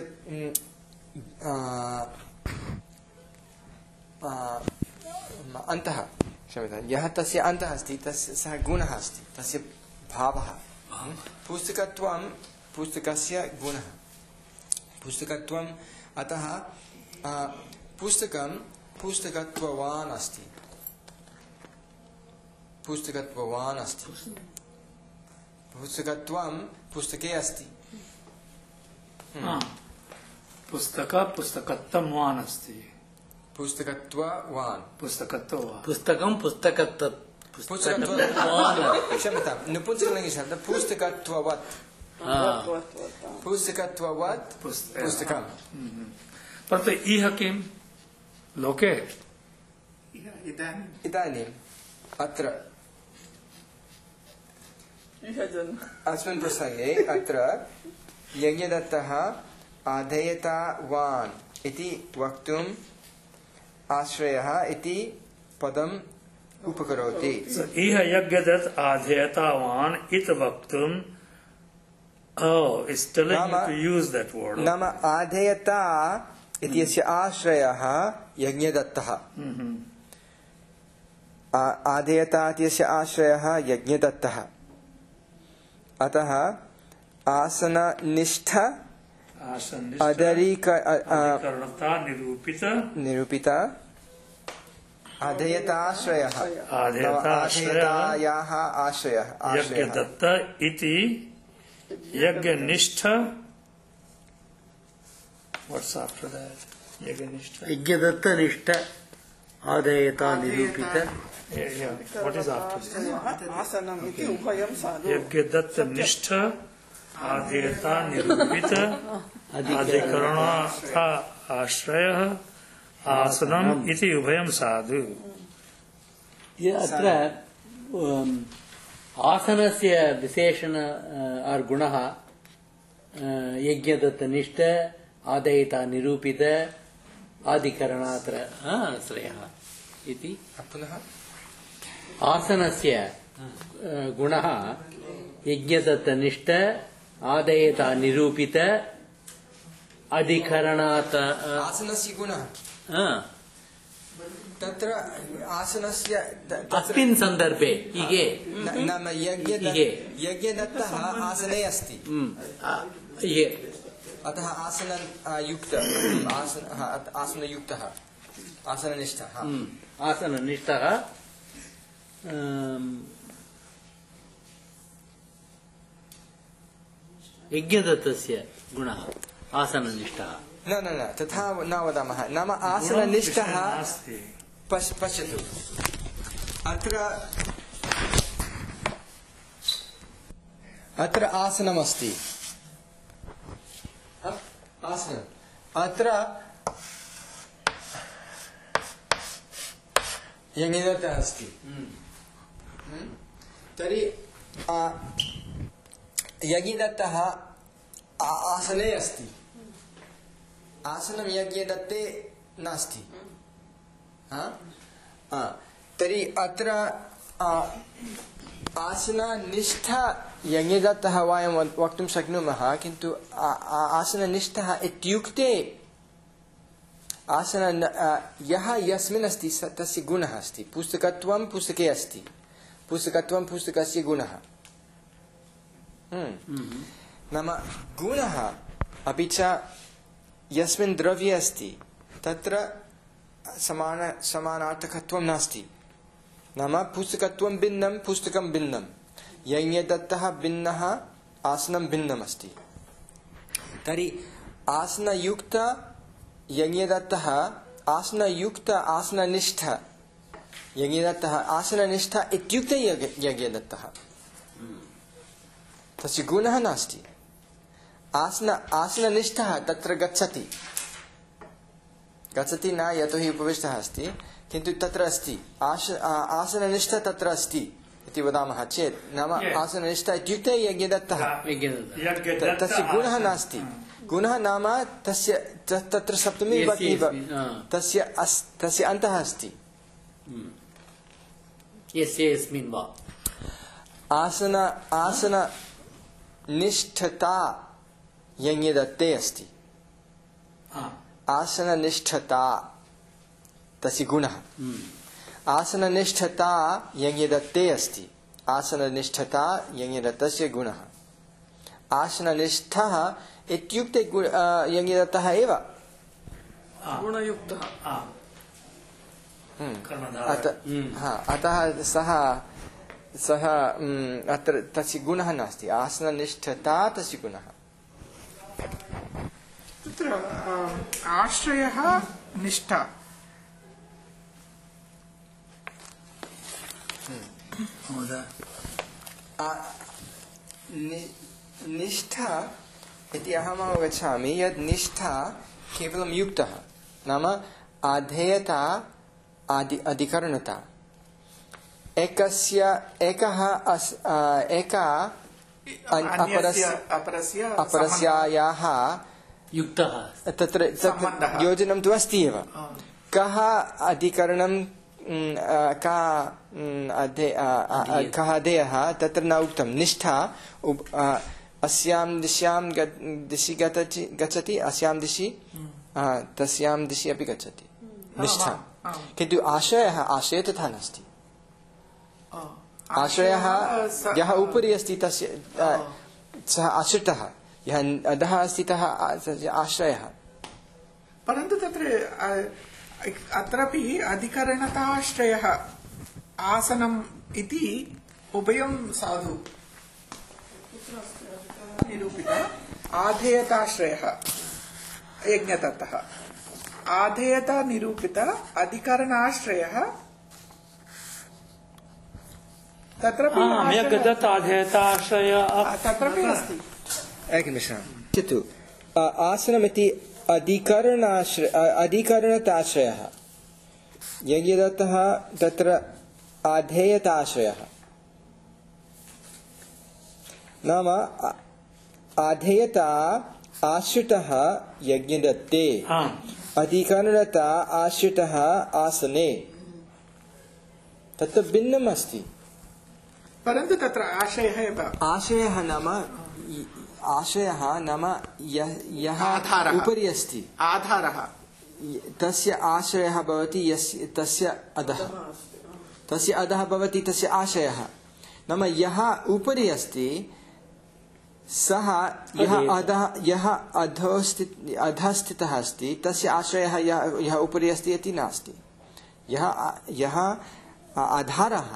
अन्तः क्षम्यतां यः तस्य अन्तः अस्ति तस्य सः गुणः अस्ति तस्य भावः पुस्तकत्वं पुस्तकस्य गुणः पुस्तकत्वम् अतः पुस्तकं पुस्तकत्ववान् अस्ति पुस्तकत्ववान् अस्ति पुस्तकत्वं पुस्तके अस्ति पुस्तक पुस्तकत्ववान् अस्ति पुस्तकत्ववान् पुस्तकत्ववान् पुस्तकं पुस्तकत्व क्षम्यतां नपुंसकलिङ्गे शब्दः पुस्तकत्ववत् पुस्तकत्ववत् पुस्तकम् परन्तु इह किं लोके इदानीम् अत्र अस्मिन् प्रसङ्गे अत्र यज्ञदत्तः आधेयतावान् इति वक्तुम् आश्रयः इति पदम् उपकरोति इह यज्ञदत्त आधेयतावान् इति वक्तुम् oh it's telling you to use that word नाम आधेयता इत्यस्य आश्रयः यज्ञदत्तः आधेयता इत्यस्य आश्रयः यज्ञदत्तः अतः आसननिष्ठ अधिकरणता निरूपित निरूपित आधेयताश्रयः आधेयतायाः आश्रयः यज्ञदत्त इति यज्ञनिष्ठ what's after that यज्ञनिष्ठ यज्ञदत्तनिष्ठ आधेयता निरूपित What is after? आसनम् इति उभयं साधु यज्ञदत्त निष्ठ आधेयता निरूपित अधिकरणार्थ आश्रयः आसनम् इति उभयं साधु. अत्र आसनस्य विशेषण और गुणः यज्ञदत्तनिष्ठ आधेयता निरूपित अधिकरणात्र आश्रयः इति. पुनः आसनस्य गुणः यज्ञदत्तनिष्ठ आधेयता निरूपित अधिकरणात्. आसनस्य गुणः तत्र आसनस्य अस्मिन् सन्दर्भे इगे नाम यज्ञदत्तः आसने अस्ति, अतः आसन युक्त आसनयुक्तः आसननिष्ठः आसननिष्ठः यज्ञदत्तस्य गुणः आसननिष्ठः. न न न तथा न वदामः. नाम आसननिष्ठः पश्यतु, अत्र अत्र आसनमस्ति, आसनम् अत्र यज्ञदत्तः अस्ति. तर्हि यज्ञदत्तः आसने अस्ति, आसनं यज्ञदत्ते नास्ति. तर्हि अत्र आसननिष्ठः यज्ञदत्तः वयं वक्तुं शक्नुमः, किन्तु आसननिष्ठः इत्युक्ते आसन यः यस्मिन् अस्ति तस्य गुणः अस्ति. पुस्तकत्वं पुस्तके अस्ति, पुस्तकत्वं पुस्तकस्य गुणः. नाम गुणः अपि च यस्मिन् द्रव्ये अस्ति तत्र समान समानार्थकत्वं नास्ति. नाम पुस्तकत्वं भिन्नं, पुस्तकं भिन्नं, यज्ञदत्तः भिन्नः, आसनं भिन्नम् अस्ति. तर्हि आसनयुक्त यज्ञदत्तः आसनयुक्त आसननिष्ठ यज्ञदत्तः आसननिष्ठ इत्युक्ते यज्ञदत्तः, तस्य गुणः नास्ति. आसन आसननिष्ठः तत्र गच्छति गच्छति न यतोहि उपविष्टः अस्ति, किन्तु तत्र अस्ति. आस आसननिष्ठ तत्र अस्ति इति वदामः चेत् नाम आसननिष्ठ इत्युक्ते यज्ञदत्तः, तस्य गुणः नास्ति. गुणः नाम तस्य तत्र सप्तमी विभक्ति तस्य तस्य अन्तः अस्ति. आसन आसन निष्ठता यज्ञदत्ते अस्ति. आसननिष्ठता तस्य गुणः. आसननिष्ठता यज्ञदत्ते अस्ति, आसननिष्ठता यज्ञदत्तस्य गुणः. आसननिष्ठः इत्युक्ते यज्ञदत्तः एव गुणयुक्तः. अतः सः सः अत्र तस्य गुणः नास्ति, आसननिष्ठता तस्य गुणः. तत्र आश्रयः निष्ठा. निष्ठा इति अहम् अवगच्छामि यत् निष्ठा केवलं युक्तः, नाम आधेयता आदि अधिकरणता. एकस्य एकः एका अपरस्यायाः युक्तः तत्र योजनं तु अस्ति एव. कः अधिकरणं कः अधेयः तत्र न उक्तं. निष्ठा अस्यां दिश्यां दिशि गच्छति, अस्यां दिशि तस्यां दिशि अपि गच्छति, निष्ठा. किन्तु आश्रयः आश्रयः तथा नास्ति. आश्रयः यः उपरि अस्ति तस्य सः आश्रितः, यः अधः अस्ति तः आश्रयः. परन्तु तत्र अत्रापि अधिकरणताश्रयः आसनम् इति उभयं साधु निरूपितः. आधेयताश्रयः यज्ञदत्तः आधेयता निरूपित अधिकरणाश्रयः तत्रापि यद् आधेयताश्रय तत्रापि अस्ति। एकनिमिषं चिन्तु आसनमिति अधिकरणाश्रय अधिकरणताश्रयः यज्ञदत्तः तत्र आधेयताश्रयः नाम आधेयता आश्रितः यज्ञदत्ते अधिकरणता आश्रितः आसने तत्र भिन्नम् अस्ति परन्तु तत्र आशयः एव आशयः नाम आशयः नाम यः उपरि अस्ति आधारः तस्य आश्रयः भवति यस्य तस्य अधः तस्य अधः भवति तस्य आशयः नाम यः उपरि अस्ति सः यः अधः यः अधः अधः स्थितः अस्ति तस्य आश्रयः यः उपरि अस्ति इति नास्ति यः यः आधारः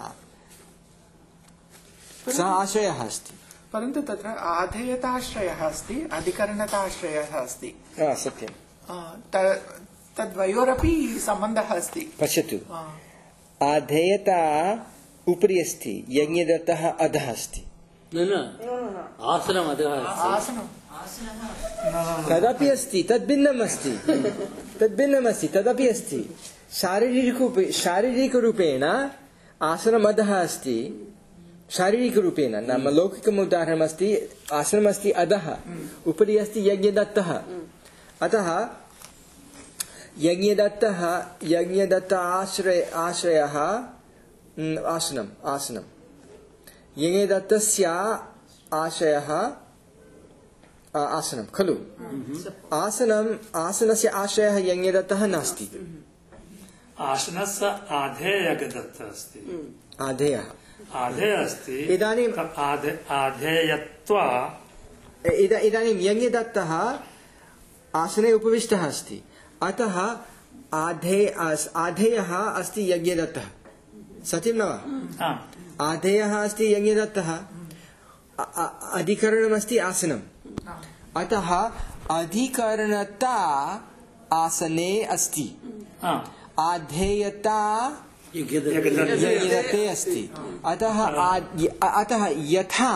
सः आश्रयः अस्ति परन्तु तत्र आधेयताश्रयः अस्ति अधिकरणताश्रयः अस्ति सत्यं तद्वयोरपि सम्बन्धः अस्ति पश्यतु आधेयता उपरि अस्ति यज्ञदत्तः अधः अस्ति न न आसनम् अधः आसनं तदपि अस्ति तद्भिन्नम् अस्ति तद्भिन्नम् अस्ति तदपि अस्ति शारीरिक शारीरिकरूपेण आसनम् अधः अस्ति शारीरिकरूपेण नाम लौकिकम् उदाहरणमस्ति आसनमस्ति अधः उपरि अस्ति यज्ञदत्तः अतः यज्ञदत्तः यज्ञदत्त आश्रय आश्रयः आसनम् आसनम् यज्ञदत्तस्य आश्रयः आसनं खलु आसनम् आसनस्य आश्रयः यज्ञदत्तः नास्ति आसनस्य आधेयदत्तः अस्ति आधेयः आधेयः अस्ति इदानीं आधेयत्वा इदानीं यज्ञदत्तः आसने उपविष्टः अस्ति अतः आधे आधेयः अस्ति यज्ञदत्तः सत्यं न वा आधेयः अस्ति यज्ञदत्तः अधिकरणमस्ति आसनम् अतः अधिकरणता आसने अस्ति आधेयता यज्ञदत्ते अस्ति अतः अतः यथा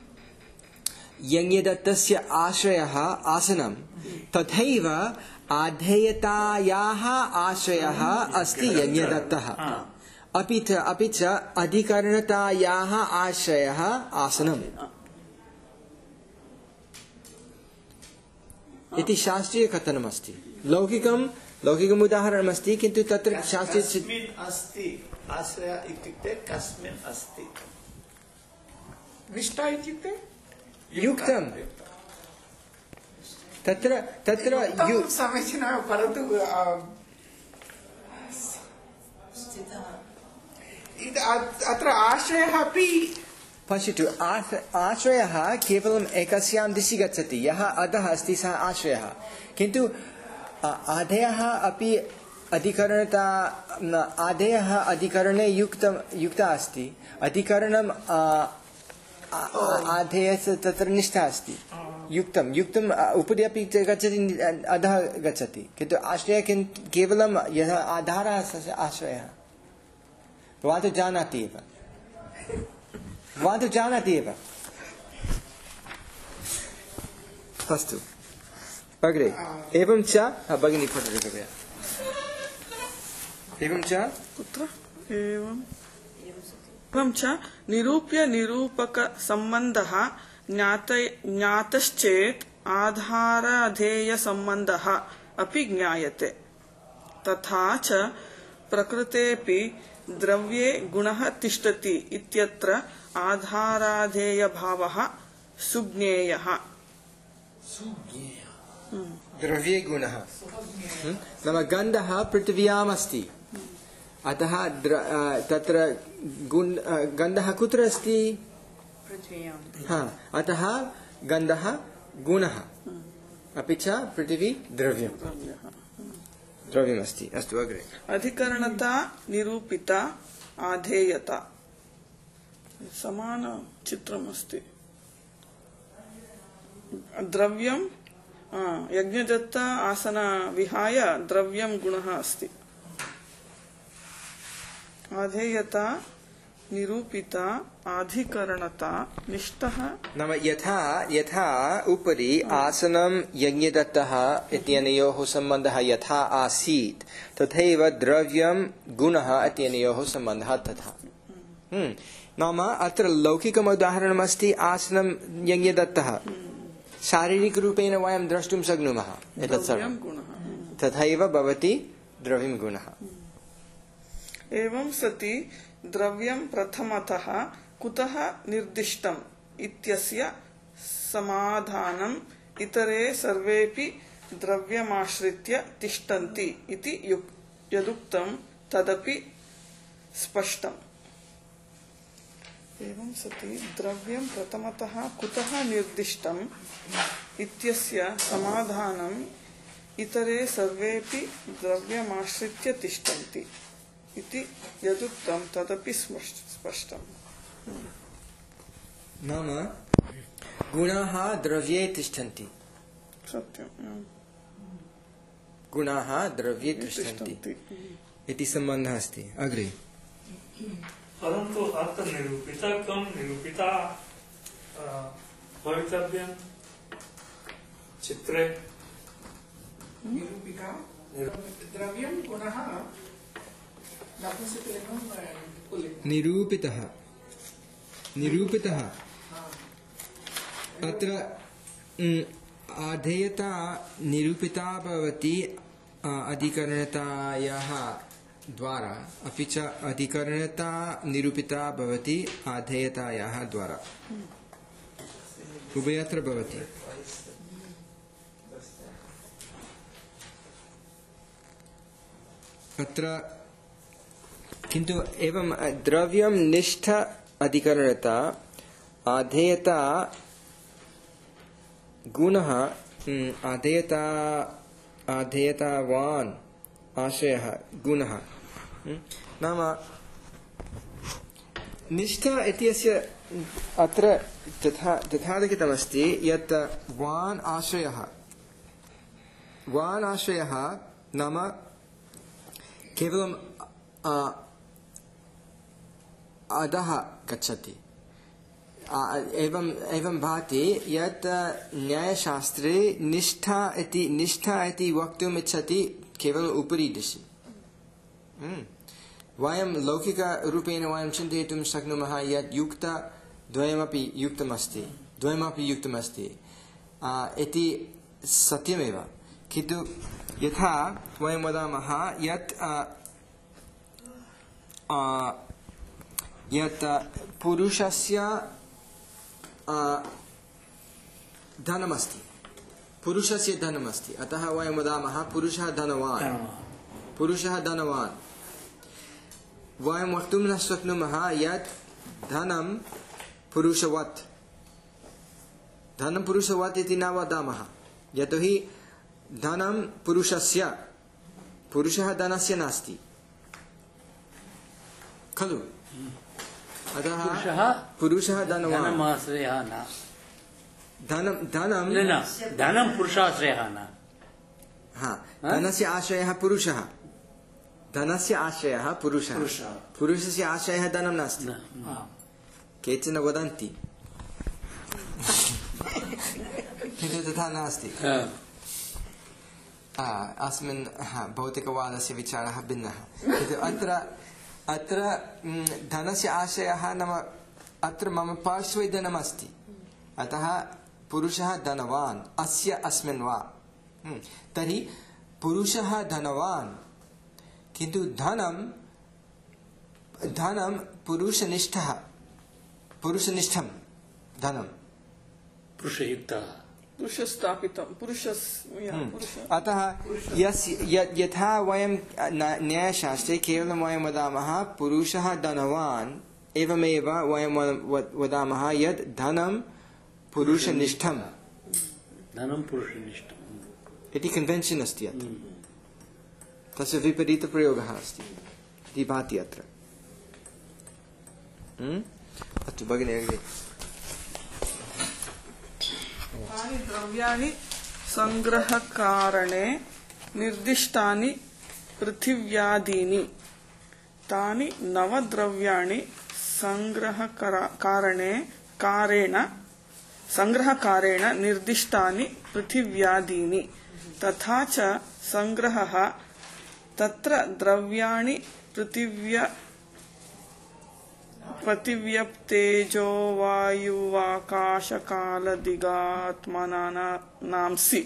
यज्ञदत्तस्य आश्रयः आसनं तथैव आधेयतायाः आश्रयः अस्ति यज्ञदत्तः अपि च अपि च अधिकरणतायाः आश्रयः आसनम् इति शास्त्रीयकथनमस्ति लौकिकं लौकिकम् उदाहरणमस्ति किन्तु तत्र शास्त्रीय कस्मिन् अस्ति आश्रय इत्युक्ते कस्मिन् अस्ति निष्ठा इत्युक्ते युक्तं तत्र तत्र समीचीनं परन्तु अत्र आश्रयः अपि पश्यतु आश्रयः केवलम् एकस्यां दिशि गच्छति यः अधः अस्ति सः आश्रयः किन्तु आधेयः अपि अधिकरणता आधेयः अधिकरणे युक्तं युक्ता अस्ति अधिकरणम् आधेयस्य तत्र निष्ठा अस्ति युक्तं युक्तम् उपरि अपि गच्छति अधः गच्छति किन्तु आश्रयः केवलं यः आधारः सः आश्रयः भवान् तु जानाति एव भवान् तु जानाति एव अस्तु अग्रे एवं च भगिनी पठतु कृपया एवं च कुत्र एवं एवं च निरूप्य निरूपक सम्बन्धः ज्ञातश्चेत् आधाराधेय सम्बन्धः अपि ज्ञायते तथा च प्रकृतेऽपि द्रव्ये गुणः तिष्ठति इत्यत्र आधाराधेय भावः सुज्ञेयः द्रव्ये गुणः नाम गन्धः पृथिव्याम् अस्ति अतः तत्र गन्धः कुत्र अस्ति हाँ अतः गन्धः गुणः अपि च पृथिवी द्रव्यं द्रव्यमस्ति अस्तु अग्रे अधिकरणता निरूपिता आधेयता समान चित्रमस्ति द्रव्यं यज्ञदत्त आसन विहाय द्रव्यं गुणः अस्ति। आधेयता निरूपिता अधिकरणता निष्ठः नाम यथा यथा उपरि आसनं यज्ञदत्तः इत्यनयोः सम्बन्धः यथा आसीत् तथैव द्रव्यं गुणः इत्यनयोः सम्बन्धः तथा। नाम अत्र लौकिकम् उदाहरणमस्ति आसनं यज्ञदत्तः शारीरिकरूपेण वयं द्रष्टुं शक्नुमः एतत् सर्वं तथैव भवति द्रव्यं गुणः। एवं सति द्रव्यं प्रथमतः कुतः निर्दिष्टम् इत्यस्य समाधानम् इतरे सर्वेपि द्रव्यमाश्रित्य तिष्ठन्ति इति यदुक्तं तदपि स्पष्टम्। एवं सति द्रव्यं प्रथमतः कुतः निर्दिष्टम् इत्यस्य समाधानम् इतरे सर्वेपि द्रव्यमाश्रित्य तिष्ठन्ति इति यदुक्तं तदपि स्पष्टम्। नाम गुणाः द्रव्ये तिष्ठन्ति। सत्यम्। गुणाः द्रव्ये तिष्ठन्ति इति सम्बन्धः अस्ति। अग्रे परन्तु अत्र निरूपिता कम निरूपिता भवितव्यं चित्रे निरूपिका द्रव्यं गुणः निरूपितः निरूपितः अत्र आधेयता निरूपिता भवति अधिकरणतायाः द्वारा अपि च अधिकरणता निरूपिता भवति आधेयतायाः द्वारा उभयत्र भवति। अत्र किन्तु एवं द्रव्यं निष्ठ अधिकरणता आधेयता गुणः आधेयता आधेयतावान् आशयः गुणः नाम निष्ठा इत्यस्य अत्र तथा तथा लिखितमस्ति यत् वान् आशयः वान् आशयः नाम केवलम् अधः गच्छति। एवं एवं भाति यत् न्यायशास्त्रे निष्ठा इति निष्ठा इति वक्तुम् इच्छति केवलम् उपरि दिशि। वयं लौकिकरूपेण वयं चिन्तयितुं शक्नुमः यत् युक्त द्वयमपि युक्तमस्ति द्वयमपि युक्तमस्ति इति सत्यमेव, किन्तु यथा वयं वदामः यत् यत् पुरुषस्य धनमस्ति पुरुषस्य धनमस्ति अतः वयं वदामः पुरुषः धनवान् पुरुषः धनवान्। वयं वक्तुं न शक्नुमः यत् धनं पुरुषवत् धनं पुरुषवत् इति न वदामः, यतोहि धनं पुरुषस्य पुरुषः धनस्य नास्ति खलु। अतः पुरुषः धनवान् धनं धनं धनं पुरुषाश्रयः न। हाँ, धनस्य आश्रयः पुरुषः धनस्य आश्रयः पुरुषः पुरुषस्य आश्रयः धनं नास्ति। केचन वदन्ति किन्तु तथा नास्ति। अस्मिन् भौतिकवादस्य विचारः भिन्नः, किन्तु अत्र अत्र धनस्य आशयः नाम अत्र मम पार्श्वे धनमस्ति अतः पुरुषः धनवान् अस्य अस्मिन् वा, तर्हि पुरुषः धनवान् किन्तु धनं धनं पुरुषनिष्ठः पुरुषनिष्ठं धनं पुरुषयुक्तः पुरुषस्थापितं पुरुषस् अतः यथा वयं न्यायशास्त्रे केवलं वयं वदामः पुरुषः धनवान् एवमेव वयं वदामः यत् धनं पुरुषनिष्ठं धनं पुरुषनिष्ठम् इति कन्वेन्शन् अस्ति अत्र, तस्य विपरीतप्रयोगः अस्ति इति भाति अत्र। अस्तु भगिनी अग्रे। तानि द्रव्याणि संग्रहकारणे निर्दिष्टानि पृथिव्यादीनि तानि नवद्रव्याणि संग्रहकारणे कारेण संग्रहकारेण निर्दिष्टानि पृथिव्यादीनि तथा च संग्रहः तत्र द्रव्याणि पृथिव्या पृथिव्यप्तेजो वायुवाकाशकालदिगात्मनांसि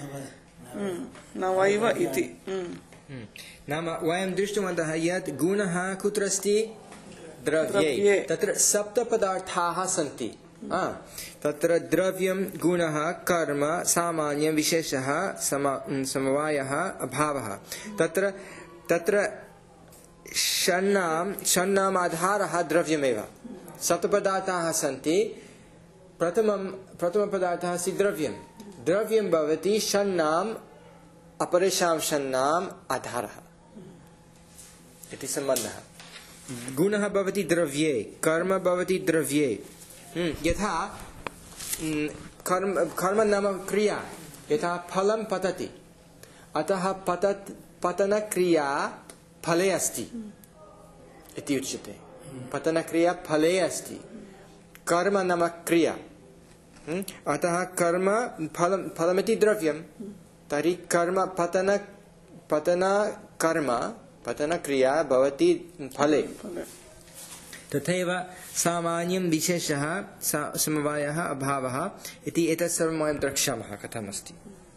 नवैव इति। नाम वयं दृष्टवन्तः यत् गुणः कुत्र अस्ति? द्रव्ये। तत्र सप्तपदार्थाः सन्ति। तत्र द्रव्यं, गुणः, कर्म, सामान्य, विशेषः, समवायः, अभावः। तत्र तत्र षण्णां षण्णाम् आधारः द्रव्यमेव। सप्तपदार्थाः सन्ति। प्रथमं प्रथमपदार्थः अस्ति द्रव्यं। द्रव्यं भवति षण्णाम् अपरेषां षण्णाम् आधारः इति सम्बन्धः। गुणः भवति द्रव्ये, कर्म भवति द्रव्ये। यथा कर्म कर्म नाम क्रिया, यथा फलं पतति, अतः पतत् पतनक्रिया फले अस्ति इति उच्यते। पतनक्रिया फले अस्ति। कर्म नाम क्रिया, अतः कर्म फलं फलमिति द्रव्यं। तर्हि कर्म पतन पतन कर्म पतनक्रिया भवति फले। तथैव सामान्यं, विशेषः, समवायः, अभावः इति एतत् सर्वं वयं द्रक्ष्यामः कथमस्ति।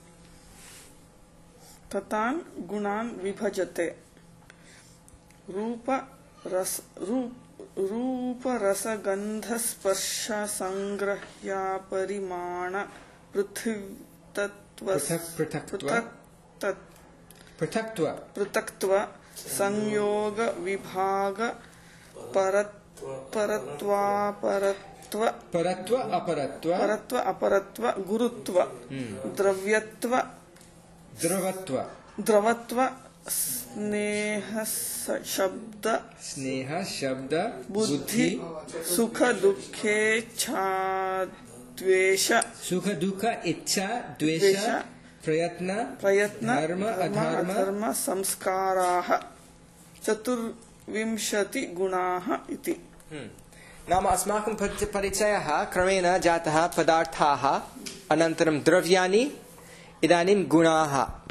ततान् गुणान् विभजते। रूप रस रूप रूप रस गंध स्पर्श संग्रह्या परिमाण पृथ्वीतत्व पृथक्त्व पृथक्त्व संयोग विभाग परत्वापरत्व परत्व अपरत्व परत्व अपरत्व गुरुत्व द्रव्यत्व द्रवत्व द्रवत्व स्नेह शब्द स्नेह शब्द बुद्धि सुख दुःखेच्छा द्वेष सुख दुःख इच्छा द्वेष प्रयत्न प्रयत्न धर्म अधर्म धर्म संस्काराः चतुर्विंशति गुणाः इति। नाम अस्माकं परिचयः क्रमेण जातः। पदार्थाः, अनन्तरं द्रव्याणि, इदानीं गुणाः।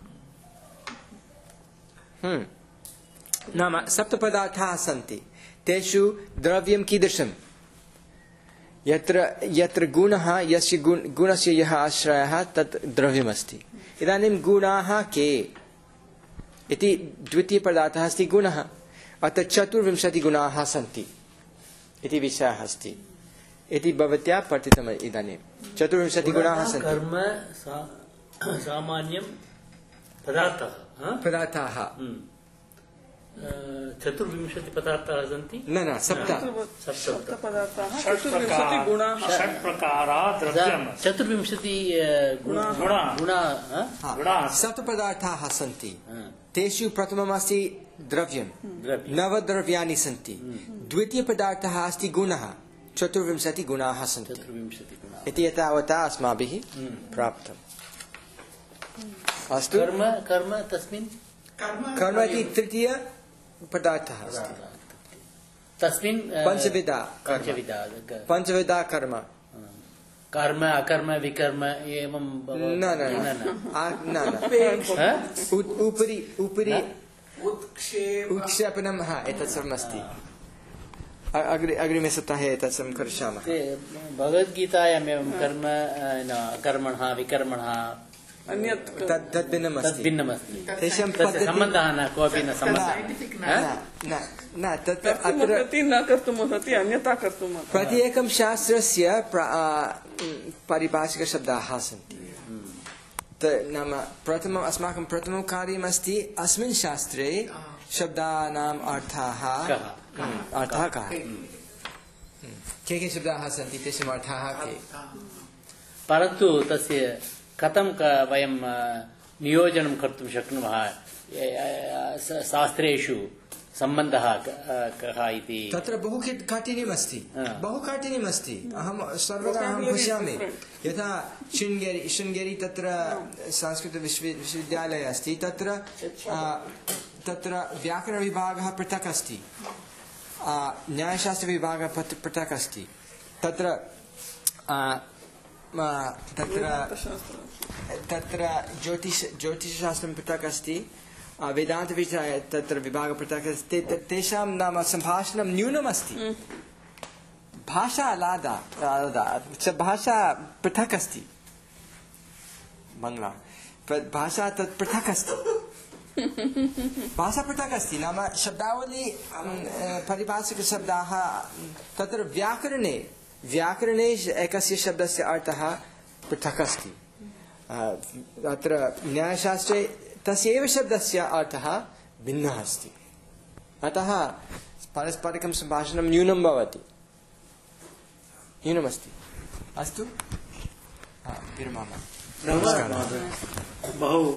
नाम सप्तपदार्थाः सन्ति। तेषु द्रव्यं कीदृशं? यत्र यत्र गुणः, यस्य गुणस्य यः आश्रयः तत् द्रव्यमस्ति। इदानीं गुणाः के इति द्वितीयपदार्थः अस्ति गुणः। अतः चतुर्विंशतिगुणाः सन्ति इति विषयः अस्ति इति भवत्या पठितम्। इदानीं चतुर्विंशतिगुणाः सन्ति। कर्म सामान्यं पदार्थः पदार्थाः चतुर्विंशति पदार्थाः सन्ति। न न सप्त सप्त पदार्थाः चतुर्विंशति गुणाः षट् प्रकाराः द्रव्यम् चतुर्विंशति गुणाः सप्तपदार्थाः सन्ति। तेषु प्रथममस्ति द्रव्यं। नवद्रव्याणि सन्ति। द्वितीयपदार्थः अस्ति गुणः। चतुर्विंशतिगुणाः सन्ति इति एतावता अस्माभिः प्राप्तम्। अस्तु। कर्म कर्म तस्मिन् कर्म इति तृतीय पदार्थः अस्ति। तस्मिन् पञ्चविधा पञ्चविधा पञ्चविधा कर्म। कर्म अकर्म विकर्म एवं न न न उपरि उपरि उत्क्षेपणं हा एतत् सर्वम् अस्ति। अग्रे अग्रिमे सप्ताहे एतत् सर्वं करिष्यामः। भगवद्गीतायाम् एवं कर्म कर्मणः विकर्मणः अन्यत् तद्भिन्नमस्ति। तेषां सम्बन्धः न कोऽपि न सम्बन्धः न तत्र अत्र न कर्तुमर्हति, अन्यथा कर्तुमर्हति। प्रत्येकं शास्त्रस्य पारिभाषिकशब्दाः सन्ति। नाम प्रथमम् अस्माकं प्रथमं कार्यमस्ति अस्मिन् शास्त्रे शब्दानाम् अर्थाः अर्थः कः, के के शब्दाः सन्ति, तेषाम् अर्थाः के। परन्तु तस्य कथं वयं नियोजनं कर्तुं शक्नुमः शास्त्रेषु सम्बन्धः कः इति तत्र बहु काठिन्यमस्ति बहु काठिन्यमस्ति अहं सर्वदा अहं पश्यामि यथा शृङ्गेरी शृङ्गेरी तत्र संस्कृतविश्वविद्यालयः अस्ति तत्र तत्र व्याकरणविभागः पृथक् अस्ति न्यायशास्त्रविभागः पृथक् अस्ति तत्र तत्र तत्र ज्योतिष ज्योतिषशास्त्रं पृथक् अस्ति वेदान्तविषये तत्र विभागः पृथक् अस्ति तेषां नाम सम्भाषणं न्यूनमस्ति भाषा आलादा आलादा भाषा पृथक् अस्ति बङ्ग्ला भाषा तत् पृथक् अस्ति भाषा पृथक् अस्ति नाम शब्दावली पारिभाषिकशब्दाः तत्र व्याकरणे व्याकरणे एकस्य शब्दस्य अर्थः पृथक् अस्ति अत्र न्यायशास्त्रे तस्यैव शब्दस्य अर्थः भिन्नः अस्ति अतः पारस्परिकं सम्भाषणं न्यूनं भवति न्यूनमस्ति अस्तु विरमामः बहु